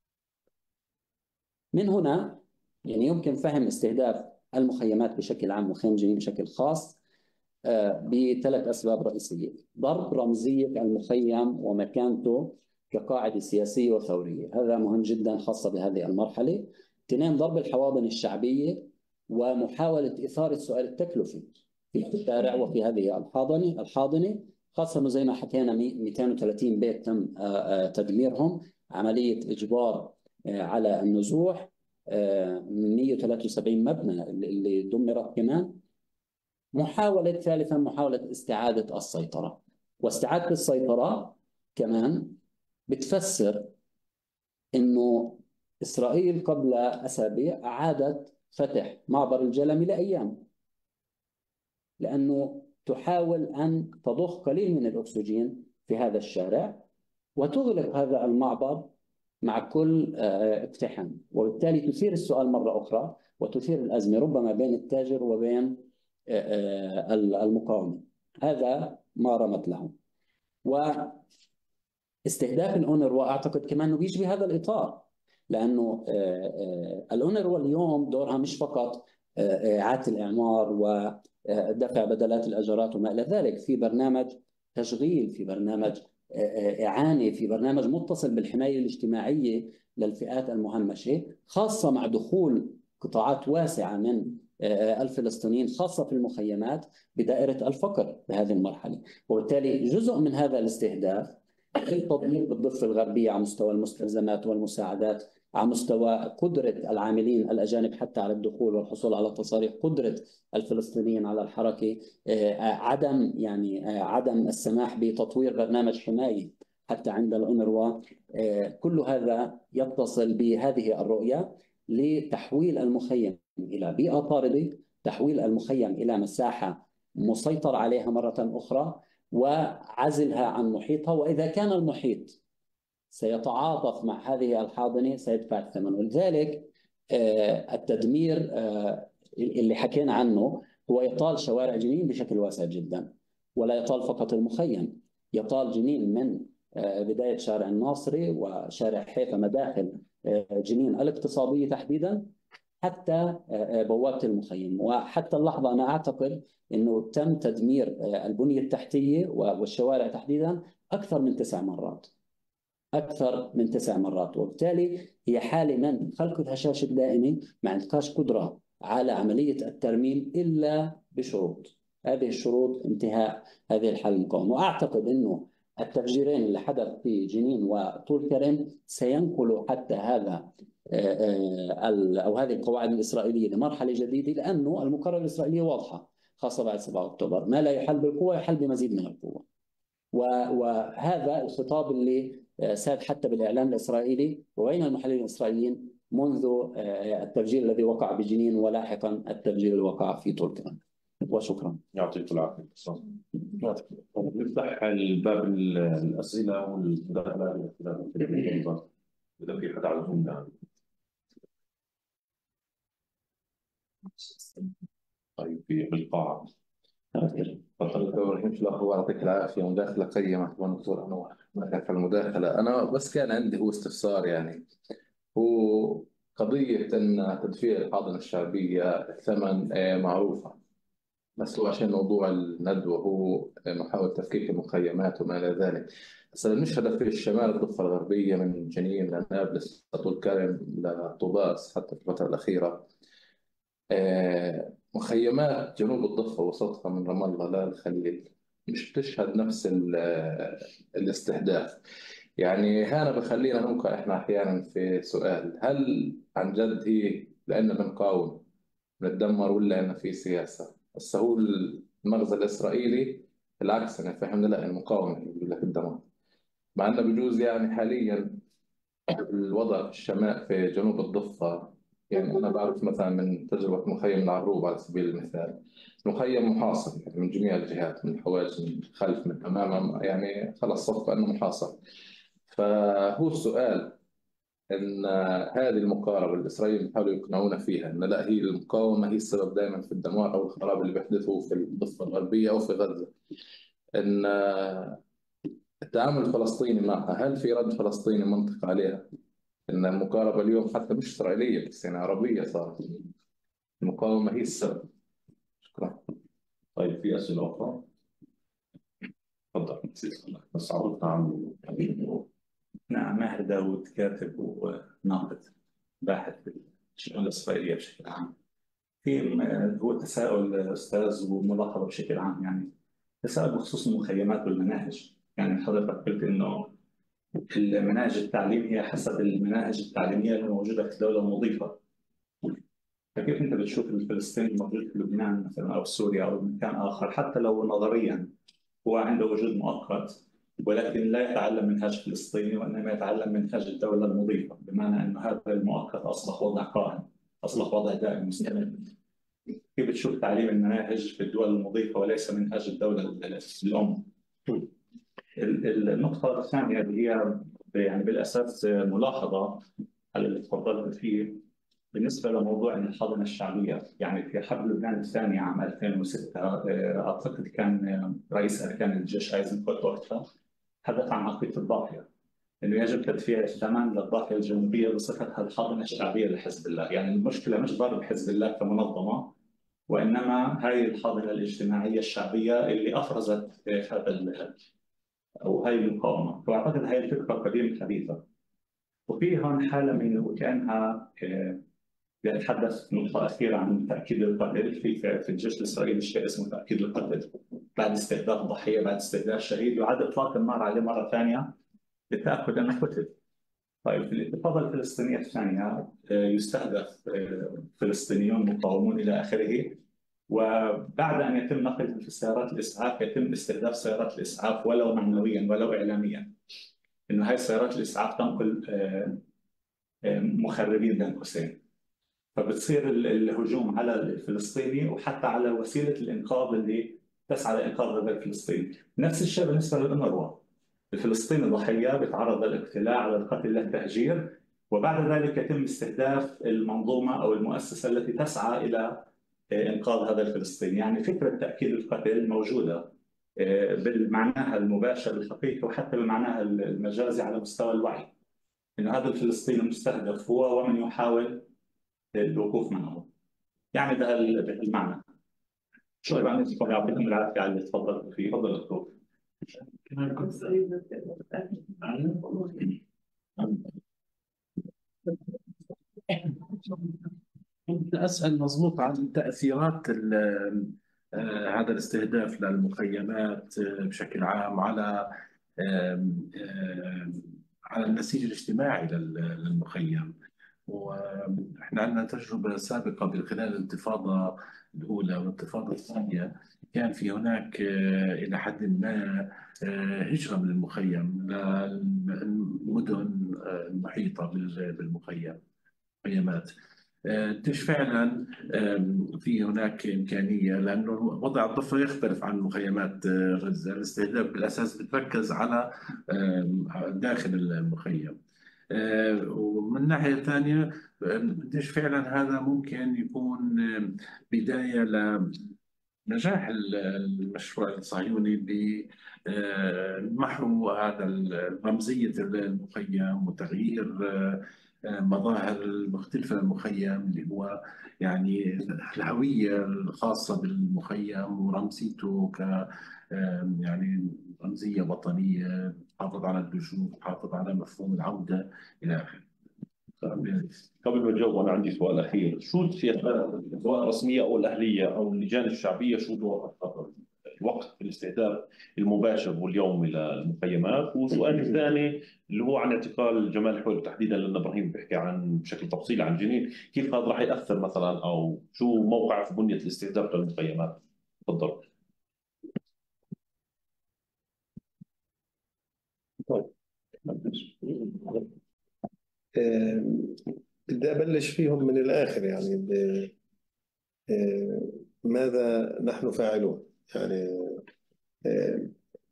من هنا يعني يمكن فهم استهداف المخيمات بشكل عام وخيم جنين بشكل خاص بثلاث أسباب رئيسية: ضرب رمزية المخيم ومكانته كقاعدة سياسية وثورية، هذا مهم جدا خاصة بهذه المرحلة. اثنين، ضرب الحواضن الشعبية ومحاولة إثارة سؤال التكلفة في الشارع وفي هذه الحاضنة الحاضنة خاصة إنه زي ما حكينا مئتين وثلاثين بيت تم تدميرهم، عملية إجبار على النزوح، مئة وثلاثة وسبعين مبنى اللي دمرت كمان. محاولة ثالثا محاولة استعادة السيطرة، واستعادة السيطرة كمان بتفسر إنه إسرائيل قبل أسابيع أعادت فتح معبر الجلمي لأيام، لأنه تحاول أن تضخ قليل من الأكسجين في هذا الشارع وتغلق هذا المعبر مع كل اقتحام، وبالتالي تثير السؤال مرة أخرى وتثير الأزمة ربما بين التاجر وبين المقاومة. هذا ما رمت لهم. واستهداف الأونروا أعتقد كمان أنه بيجي بهذا الإطار، لأنه الأونروا اليوم دورها مش فقط إعادة الإعمار ودفع بدلات الأجارات وما إلى ذلك، في برنامج تشغيل، في برنامج إعانة، في برنامج متصل بالحماية الاجتماعية للفئات المهمشة، خاصة مع دخول قطاعات واسعة من الفلسطينيين خاصة في المخيمات بدائرة الفقر بهذه المرحلة. وبالتالي جزء من هذا الاستهداف التطبيق بالضفة الغربية على مستوى المستلزمات والمساعدات، على مستوى قدرة العاملين الأجانب حتى على الدخول والحصول على تصاريح، قدرة الفلسطينيين على الحركة، عدم يعني عدم السماح بتطوير برنامج حماية حتى عند الأونروا. كل هذا يتصل بهذه الرؤية لتحويل المخيم إلى بيئة طاردة، تحويل المخيم إلى مساحة مسيطر عليها مرة أخرى، وعزلها عن محيطها. وإذا كان المحيط سيتعاطف مع هذه الحاضنة سيدفع الثمن. ولذلك التدمير اللي حكينا عنه هو يطال شوارع جنين بشكل واسع جدا، ولا يطال فقط المخيم، يطال جنين من بداية شارع الناصري وشارع حيفا مداخل جنين الاقتصادية تحديدا حتى بوابة المخيم. وحتى اللحظة أنا أعتقد أنه تم تدمير البنية التحتية والشوارع تحديدا أكثر من تسع مرات أكثر من تسع مرات وبالتالي هي حالة من خلق الهشاشة الدائمة ما عندكاش قدرة على عملية الترميم إلا بشروط. هذه الشروط انتهاء هذه الحالة المقاومة. وأعتقد أنه التفجيرين اللي حدث في جنين وطول كرم سينقلوا حتى هذا أو هذه القواعد الإسرائيلية لمرحلة جديدة، لأنه المقررة الإسرائيلية واضحة، خاصة بعد سبعة أكتوبر: ما لا يحل بالقوة يحل بمزيد من القوة. وهذا الخطاب اللي ساد حتى بالإعلام الإسرائيلي وبين المحللين الإسرائيليين منذ التفجير الذي وقع بجنين ولاحقا التفجير اللي وقع في طول كرم. وشكرا. يعطيك العافية. نفتح الباب الأسئلة والمداخلات إذا في حدا عندهم. طيب في القاعة. دكتور رحيم الله يعطيك العافية. مداخلة قيمة ونقول أنواع في المداخلة. أنا بس كان عندي هو استفسار، يعني هو قضية أن تدفيع الحاضنة الشعبية الثمن معروفة، بس هو عشان موضوع الندوة هو محاولة تفكيك المخيمات وما إلى ذلك. بس المشهد في الشمال الضفة الغربية من جنين لنابلس لطول كرم لطوباس حتى في الفترة الأخيرة، مخيمات جنوب الضفة وسطها من رام الله للخليل مش بتشهد نفس الاستهداف. يعني هنا بخلينا نوقع احنا احيانا في سؤال: هل عن جد هي لأننا بنقاوم بنتدمر ولا أن في سياسة؟ بس هو المغزى الإسرائيلي العكس، أنا فهمنا لا المقاومة يقول لك الدمار، مع أنه بجوز يعني حاليا الوضع في الشمال في جنوب الضفة. يعني أنا بعرف مثلا من تجربة مخيم العروب على سبيل المثال، مخيم محاصر يعني من جميع الجهات، من الحواجز من خلف من أمام، يعني خلص صف أنه محاصر. فهو السؤال ان هذه المقاربه الاسرائيليين بيحاولوا يقنعونا فيها ان لا، هي المقاومه هي السبب دائما في الدمار او الخراب اللي بيحدثه في الضفه الغربيه او في غزه. ان التعامل الفلسطيني معها، هل في رد فلسطيني منطق عليها؟ ان المقاربه اليوم حتى مش اسرائيليه بس يعني عربيه صارت، المقاومه هي السبب. شكرا. طيب في اسئله اخرى؟ تفضل. بس عرفنا عن. نعم، ماهر داوود، كاتب وناقد باحث في الشؤون الإسرائيلية بشكل عام. في هو تساؤل أستاذ وملاحظة بشكل عام، يعني تساؤل بخصوص المخيمات والمناهج. يعني حضرتك قلت إنه المناهج التعليم هي حسب المناهج التعليمية الموجودة في الدولة المضيفة. فكيف أنت بتشوف الفلسطيني الموجود في لبنان مثلا أو سوريا أو مكان آخر، حتى لو نظريا هو عنده وجود مؤقت ولكن لا يتعلم منهاج فلسطيني وإنما يتعلم منهاج الدولة المضيفة، بمعنى أنه هذا المؤقت أصبح وضع قائم، أصبح وضع دائم مستمر. كيف بتشوف تعليم المناهج في الدول المضيفة وليس منهاج الدولة الأم؟ النقطة الثانية اللي هي يعني بالأساس ملاحظة على اللي تفضلت فيه بالنسبة لموضوع الحاضنة الشعبية. يعني في حرب لبنان الثانية عام ألفين وستة أعتقد كان رئيس أركان الجيش أيزنكوت وقتها تحدث عن عقيدة الضاحية، انه يجب تدفيع الثمن للضاحيه الجنوبيه بصفتها الحاضنه الشعبيه لحزب الله. يعني المشكله مش ضرب حزب الله كمنظمه، وانما هاي الحاضنه الاجتماعيه الشعبيه اللي افرزت هذا او هاي المقاومه. واعتقد هاي الفكره قديمه حديثه. وفي هون حاله من وكانها يتحدث نقطه اخيره عن تاكيد القتل في في الجيش الاسرائيلي، شيء اسمه تاكيد القتل بعد استهداف ضحيه، بعد استهداف شهيد يعاد اطلاق النار عليه مره ثانيه للتأكد أنه قتل. طيب في الانتفاضة الفلسطينية الثانية يستهدف فلسطينيون مقاومون إلى آخره، وبعد أن يتم نقلهم في سيارات الإسعاف يتم استهداف سيارات الإسعاف ولو معنويا ولو إعلاميا، إنه هاي سيارات الإسعاف تنقل مخربين بين قوسين. فبتصير الهجوم على الفلسطيني وحتى على وسيلة الإنقاذ اللي تسعى لإنقاذ هذا الفلسطيني. نفس الشيء بالنسبة للأونروا، الفلسطيني ضحية بيتعرض للاقتلاع على القتل للتهجير، وبعد ذلك يتم استهداف المنظومة أو المؤسسة التي تسعى إلى إنقاذ هذا الفلسطيني. يعني فكرة تأكيد القتل موجودة بالمعناها المباشر الحقيقي وحتى بمعناها المجازي على مستوى الوعي، إنه هذا الفلسطيني المستهدف هو ومن يحاول الوقوف معه. يعني ده المعنى. شكرا لكم، يعطيكم العافية على اللي تفضلتوا فيه. تفضل دكتور. كنت أسأل مضبوط عن تأثيرات هذا الاستهداف للمخيمات بشكل عام على على النسيج الاجتماعي للمخيم، وإحنا عندنا تجربة سابقة من خلال الانتفاضة الأولى والانتفاضة الثانية. كان في هناك آه، إلى حد ما آه، هجرة من المخيم للمدن آه، المحيطة بال- بالمخيم مخيمات. آه، قديش فعلا آم، في هناك إمكانية، لأنه وضع الضفة يختلف عن مخيمات آه، غزة. الاستهداف بالأساس بتركز على آم، داخل المخيم. آه، ومن ناحية ثانية آم، قديش فعلا هذا ممكن يكون آم، بداية نجاح المشروع الصهيوني بمحو هذا رمزية المخيم وتغيير آه، مظاهر المختلفة للمخيم، اللي هو يعني الهوية الخاصة بالمخيم ورمزيته ك آه، يعني رمزية وطنية تحافظ على اللجوء، تحافظ على مفهوم العودة إلى آخره. قبل ما تجاوب أنا عندي سؤال أخير. شو السياسات سواء الرسمية أو الأهلية أو اللجان الشعبية، شو دورها الوقت في الاستهداف المباشر واليومي للمخيمات؟ والسؤال الثاني اللي هو عن اعتقال جمال حلو تحديدا، لأن إبراهيم بيحكي عن بشكل تفصيلي عن جنين، كيف هذا راح يأثر مثلا، أو شو موقع في بنية الاستهداف للمخيمات؟ تفضل. طيب. آه، بدي أبلش فيهم من الآخر، يعني ب- آه، ماذا نحن فاعلون؟ يعني آه،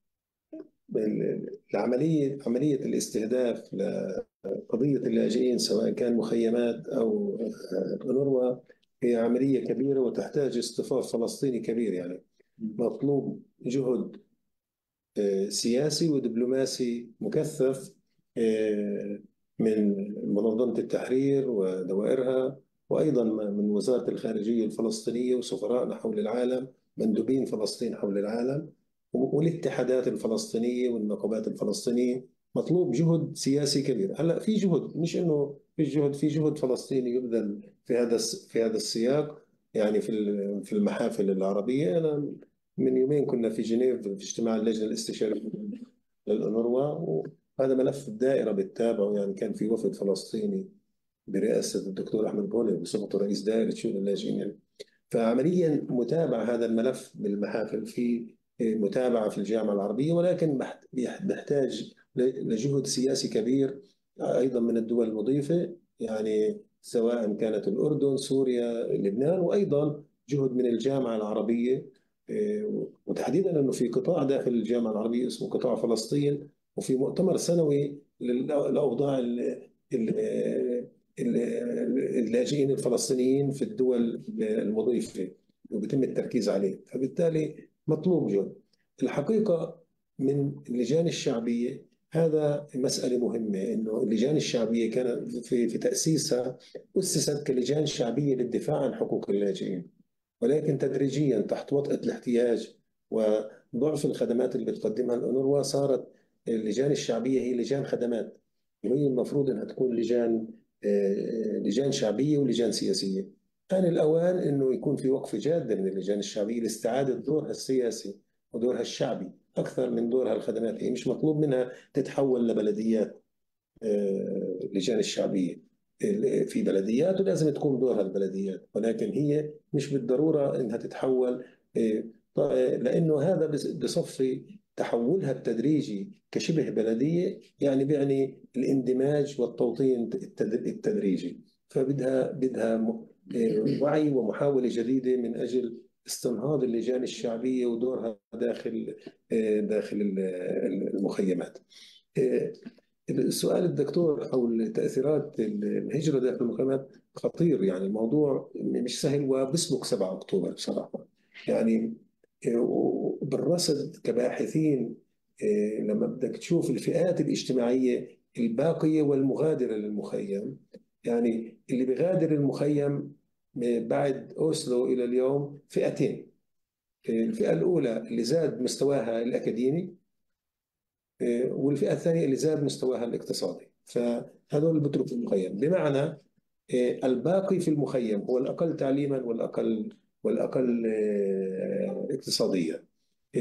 العملية عملية الاستهداف لقضية اللاجئين سواء كان مخيمات أو أونروا هي عملية كبيرة وتحتاج اصطفاف فلسطيني كبير. يعني مطلوب جهد آه، سياسي ودبلوماسي مكثف آه، من منظمة التحرير ودوائرها، وأيضا من وزارة الخارجية الفلسطينية وسفرائنا حول العالم، مندوبين فلسطين حول العالم، والاتحادات الفلسطينية والنقابات الفلسطينية. مطلوب جهد سياسي كبير. هلا في جهد، مش انه في جهد، في جهد فلسطيني يبذل في هذا في هذا السياق. يعني في في المحافل العربية، أنا من يومين كنا في جنيف في اجتماع اللجنة الاستشارية للأونروا، وهذا ملف الدائرة بتتابعه. يعني كان في وفد فلسطيني برئاسة الدكتور أحمد بوني بصفته رئيس دائرة شؤون اللاجئين. يعني فعمليا متابعة هذا الملف بالمحافل، في متابعة في الجامعة العربية، ولكن بيحتاج لجهد سياسي كبير أيضا من الدول المضيفة، يعني سواء كانت الأردن، سوريا، لبنان، وأيضا جهد من الجامعة العربية. إيه، وتحديدا أنه في قطاع داخل الجامعة العربية اسمه قطاع فلسطين، وفي مؤتمر سنوي للأوضاع اللاجئين الفلسطينيين في الدول المضيفة، وبيتم التركيز عليه. فبالتالي مطلوب جهد. الحقيقة من اللجان الشعبية، هذا مسألة مهمة، إنه اللجان الشعبية كانت في في تأسيسها أسست كلجان شعبية للدفاع عن حقوق اللاجئين، ولكن تدريجيا تحت وطأة الاحتياج وضعف الخدمات اللي بتقدمها الأونروا صارت اللجان الشعبية هي لجان خدمات، وهي المفروض أنها تكون لجان آه، لجان شعبية ولجان سياسية. آن الأوان أنه يكون في وقفة جادة من اللجان الشعبية لاستعادة دورها السياسي ودورها الشعبي أكثر من دورها الخدمات. هي مش مطلوب منها تتحول لبلديات. آه، اللجان الشعبية في بلديات ولازم تكون دورها البلديات، ولكن هي مش بالضرورة أنها تتحول، آه، لأنه هذا بصفي تحولها التدريجي كشبه بلدية، يعني بيعني الاندماج والتوطين التدريجي. فبدها بدها آه، وعي ومحاولة جديدة من أجل استنهاض اللجان الشعبية ودورها داخل آه، داخل المخيمات. سؤال الدكتور حول تأثيرات الهجرة داخل المخيمات خطير. يعني الموضوع مش سهل وبسبق سبعة أكتوبر بصراحة. يعني بالرصد كباحثين، لما بدك تشوف الفئات الاجتماعية الباقية والمغادرة للمخيم، يعني اللي بغادر المخيم بعد أوسلو إلى اليوم فئتين. الفئة الأولى اللي زاد مستواها الأكاديمي، والفئة الثانية اللي زاد مستواها الاقتصادي. فهذول بتركوا المخيم، بمعنى الباقي في المخيم هو الأقل تعليما والأقل والأقل اقتصاديا.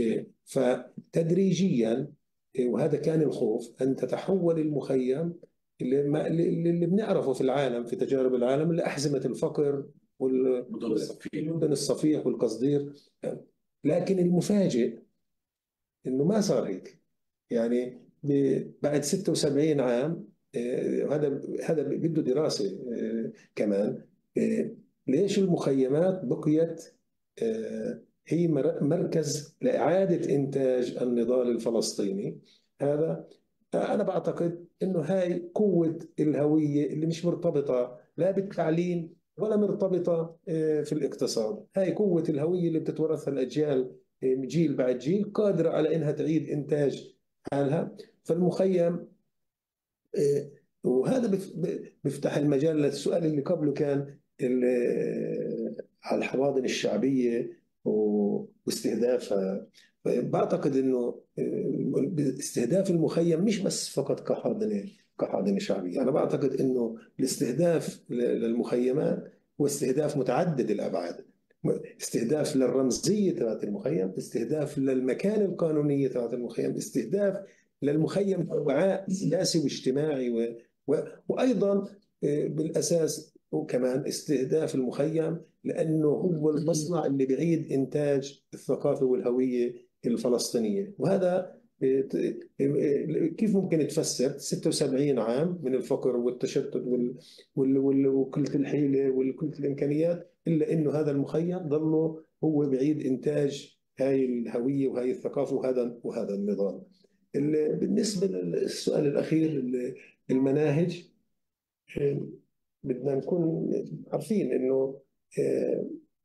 فتدريجيا، وهذا كان الخوف، أن تتحول المخيم اللي, ما اللي, اللي بنعرفه في العالم، في تجارب العالم، اللي أحزمة الفقر مدن الصفيح. والمدن الصفيح والقصدير. لكن المفاجئ إنه ما صار هيك. يعني ب- بعد ستة وسبعين عام، آه، هذا هذا بده دراسة آه، كمان. آه، ليش المخيمات بقيت آه، هي مر- مركز لإعادة إنتاج النضال الفلسطيني؟ هذا أنا بعتقد إنه هاي قوة الهوية اللي مش مرتبطة لا بالتعليم ولا مرتبطة آه، في الاقتصاد. هاي قوة الهوية اللي بتتورثها الأجيال آه، جيل بعد جيل، قادرة على إنها تعيد إنتاج حالها. فالمخيم آه، وهذا بف- بيفتح المجال للسؤال اللي قبله، كان ال- آه، على الحواضن الشعبية و- واستهدافها. بعتقد انه آه، استهداف المخيم مش بس فقط كحاضنة كحاضنة شعبية. انا بعتقد انه الاستهداف ل- للمخيمات هو استهداف متعدد الابعاد. استهداف للرمزية تبعت المخيم، استهداف للمكان القانونية تبعت المخيم، استهداف للمخيم وعاء سياسي واجتماعي و... و... وأيضا آه، بالأساس وكمان استهداف المخيم لأنه هو المصنع اللي بيعيد إنتاج الثقافة والهوية الفلسطينية. وهذا آه، آه، كيف ممكن تفسر ستة وسبعين عام من الفقر والتشتت وال... وال... وال... وقلة الحيلة وقلة الإمكانيات، إلا إنه هذا المخيم ظله هو بيعيد إنتاج هاي الهوية وهاي الثقافة وهذا وهذا النظام. ال- بالنسبة للسؤال الأخير، ال- المناهج، آه، بدنا نكون عارفين إنه آه،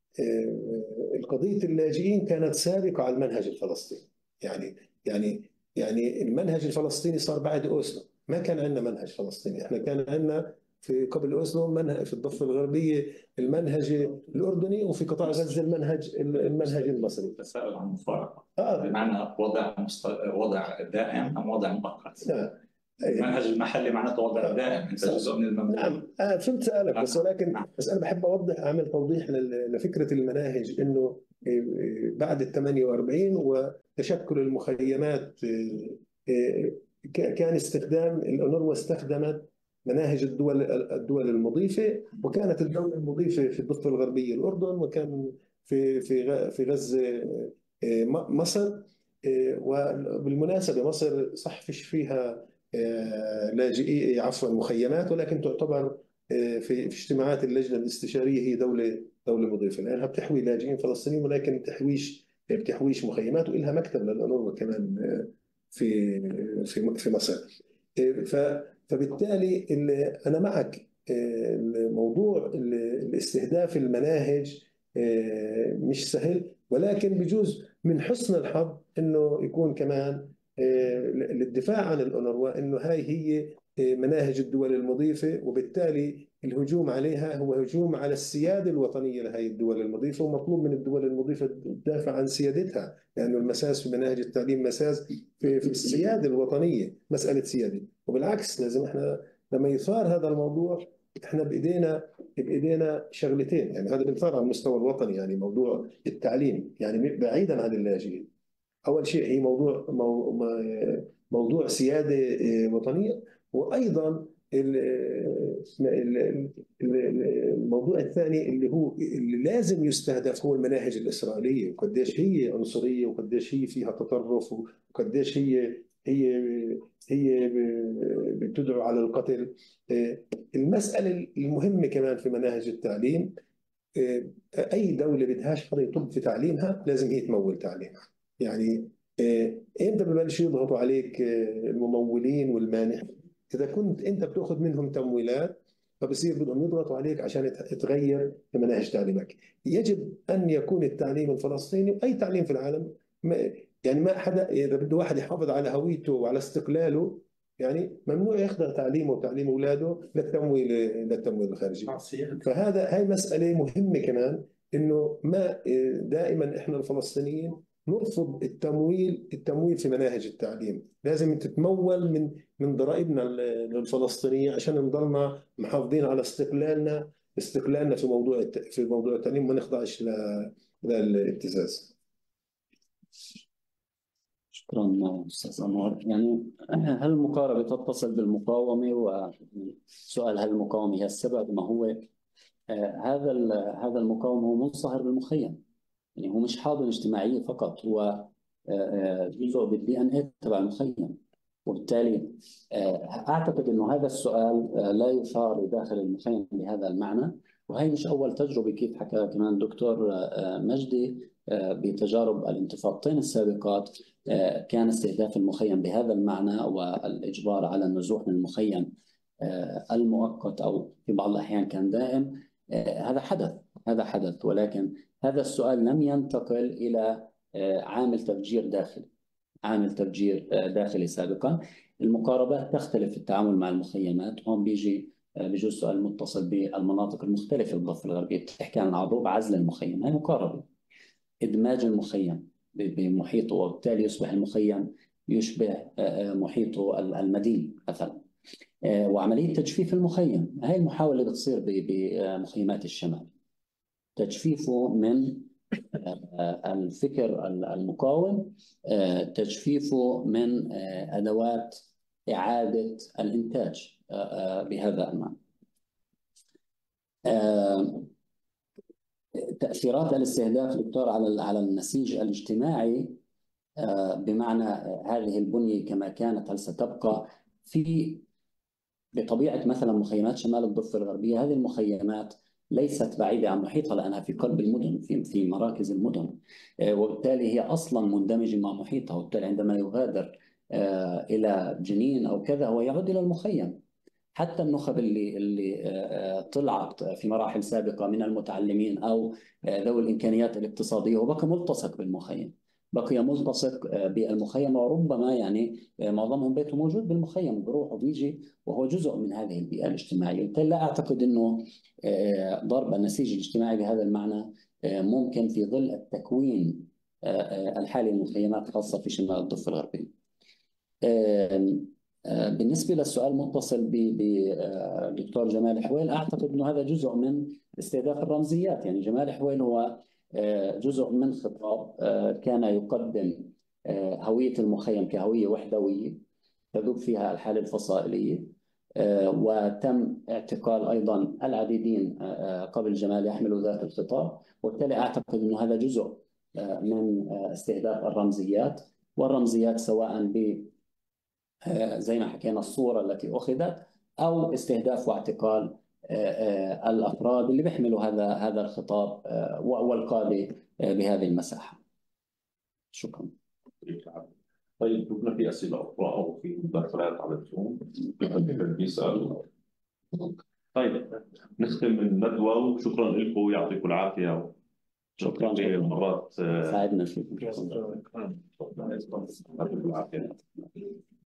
آه، قضية اللاجئين كانت سابقة على المنهج الفلسطيني. يعني يعني يعني المنهج الفلسطيني صار بعد أوسلو. ما كان عندنا منهج فلسطيني، احنا كان عندنا في قبل أوسلو منهج في الضفة الغربية المنهج الأردني، وفي قطاع غزة المنهج المنهج المصري. تساؤل عن مفارقة آه بمعنى وضع مست... وضع دائم أم وضع مؤقت؟ نعم. المنهج المحلي معناته وضع دائم، أنت جزء من المملكة. نعم آه فهمت سؤالك، بس ولكن نعم. بس انا بحب اوضح، اعمل توضيح لل- لفكره المناهج. انه آه، بعد ال ثمانية وأربعين وتشكل المخيمات، آه، آه، ك- كان استخدام الأونروا استخدمت مناهج الدول الدول المضيفه، وكانت الدوله المضيفه في الضفه الغربيه الاردن، وكان في في غ- في غزه آه، م- مصر. آه، وبالمناسبه مصر صح فيش فيها آه، لاجئي عفوا مخيمات، ولكن تعتبر آه، في في اجتماعات اللجنه الاستشاريه هي دوله دوله مضيفه، لانها بتحوي لاجئين فلسطينيين، ولكن تحويش بتحويش مخيمات، والها مكتب للأونروا كمان آه، في في في مصر. آه، ف- فبالتالي ال- انا معك. آه، الموضوع ال- الاستهداف المناهج آه، مش سهل، ولكن بجوز من حسن الحظ انه يكون كمان آه، للدفاع عن الأونروا انه هاي هي آه، مناهج الدول المضيفه، وبالتالي الهجوم عليها هو هجوم على السياده الوطنيه لهي الدول المضيفه، ومطلوب من الدول المضيفه تدافع عن سيادتها، لانه المساس في مناهج التعليم مساس في في السياده الوطنيه، مساله سياده. وبالعكس لازم احنا لما يثار هذا الموضوع، احنا بايدينا بايدينا شغلتين. يعني هذا بيثار على المستوى الوطني، يعني موضوع التعليم، يعني بعيدا عن اللاجئين. أول شيء هي موضوع مو- م- موضوع سيادة آه، وطنية. وأيضا ال- ال- ال- ال- الموضوع الثاني اللي هو اللي لازم يستهدف هو المناهج الإسرائيلية، وقديش هي عنصرية، وقديش هي فيها تطرف، وقديش هي هي هي ب- بتدعو على القتل. آه، المسألة المهمة كمان في مناهج التعليم، آه، أي دولة بدهاش حدا يطب في تعليمها لازم هي تمول تعليمها. يعني آه، امتى ببلشوا يضغطوا عليك آه، الممولين والمانحين؟ اذا كنت انت بتاخذ منهم تمويلات، فبصير بدهم يضغطوا عليك عشان يت- تغير في مناهج تعليمك. يجب ان يكون التعليم الفلسطيني واي تعليم في العالم ما يعني ما حدا، اذا بده واحد يحافظ على هويته وعلى استقلاله، يعني ممنوع يخضع تعليمه وتعليم اولاده للتمويل للتمويل الخارجي. فهذا هاي مسألة مهمة كمان، انه ما دائما احنا الفلسطينيين نرفض التمويل التمويل في مناهج التعليم. لازم تتمول من من ضرائبنا الفلسطينية عشان نضلنا محافظين على استقلالنا استقلالنا في موضوع الت- في موضوع التعليم، ما نخضعش ل- للابتزاز. شكرا أستاذ أنور. يعني هل المقاربة تتصل بالمقاومة؟ وسؤال هل المقاومة هي السبب؟ ما هو آه هذا هذا المقاوم هو منصهر بالمخيم، يعني هو مش حاضنة اجتماعية فقط، هو آه جزء بالدي ان اي تبع المخيم. وبالتالي آه اعتقد انه هذا السؤال آه لا يثار داخل المخيم بهذا المعنى. وهي مش اول تجربه، كيف حكى كمان الدكتور آه مجدي آه بتجارب الانتفاضتين السابقات آه كان استهداف المخيم بهذا المعنى والاجبار على النزوح من المخيم آه المؤقت او في بعض الاحيان كان دائم. آه هذا حدث هذا حدث ولكن هذا السؤال لم ينتقل إلى عامل تفجير داخلي عامل تفجير داخلي سابقا. المقاربات تختلف في التعامل مع المخيمات. هون بيجي بجوز سؤال متصل بالمناطق المختلفة بالضفة الغربية، بتحكي عن عروض عزل المخيم، هي مقاربة إدماج المخيم بمحيطه، وبالتالي يصبح المخيم يشبه محيطه المدين مثلا. وعملية تجفيف المخيم، هاي المحاولة اللي بتصير بمخيمات الشمال، تجفيفه من الفكر المقاوم، تجفيفه من أدوات إعادة الإنتاج بهذا المعنى. تأثيرات الاستهداف دكتور على على النسيج الاجتماعي بمعنى هذه البنية كما كانت هل ستبقى؟ في بطبيعة مثلا مخيمات شمال الضفة الغربية، هذه المخيمات ليست بعيدة عن محيطها لأنها في قلب المدن، في في مراكز المدن، وبالتالي هي أصلا مندمجة مع محيطها. وبالتالي عندما يغادر إلى جنين أو كذا هو يعود إلى المخيم. حتى النخب اللي اللي طلعت في مراحل سابقة من المتعلمين أو ذوي الإمكانيات الاقتصادية هو بقى ملتصق بالمخيم، بقي ملتصق بالمخيم، وربما يعني معظمهم بيته موجود بالمخيم، بروح وبيجي وهو جزء من هذه البيئة الاجتماعية. وبالتالي لا أعتقد أنه ضرب النسيج الاجتماعي بهذا المعنى ممكن في ظل التكوين الحالي للمخيمات خاصة في شمال الضفة الغربية. بالنسبة للسؤال المتصل بدكتور جمال حويل، أعتقد أنه هذا جزء من استهداف الرمزيات. يعني جمال حويل هو جزء من خطاب كان يقدم هوية المخيم كهوية وحدوية تذوب فيها الحالة الفصائلية، وتم اعتقال أيضا العديدين قبل جمال يحملوا ذات الخطاب. وبالتالي أعتقد أنه هذا جزء من استهداف الرمزيات، والرمزيات سواء ب زي ما حكينا الصورة التي أخذت أو استهداف واعتقال الأفراد اللي بيحملوا هذا هذا الخطاب والقادة بهذه المساحة. شكرا. طيب شوفنا في أسئلة أخرى أو في مداخلات على الزوم بيسأل. طيب نختم الندوة، وشكرا لكم ويعطيكم العافية. شكرا مرات ساعدنا فيكم. يعطيكم العافية.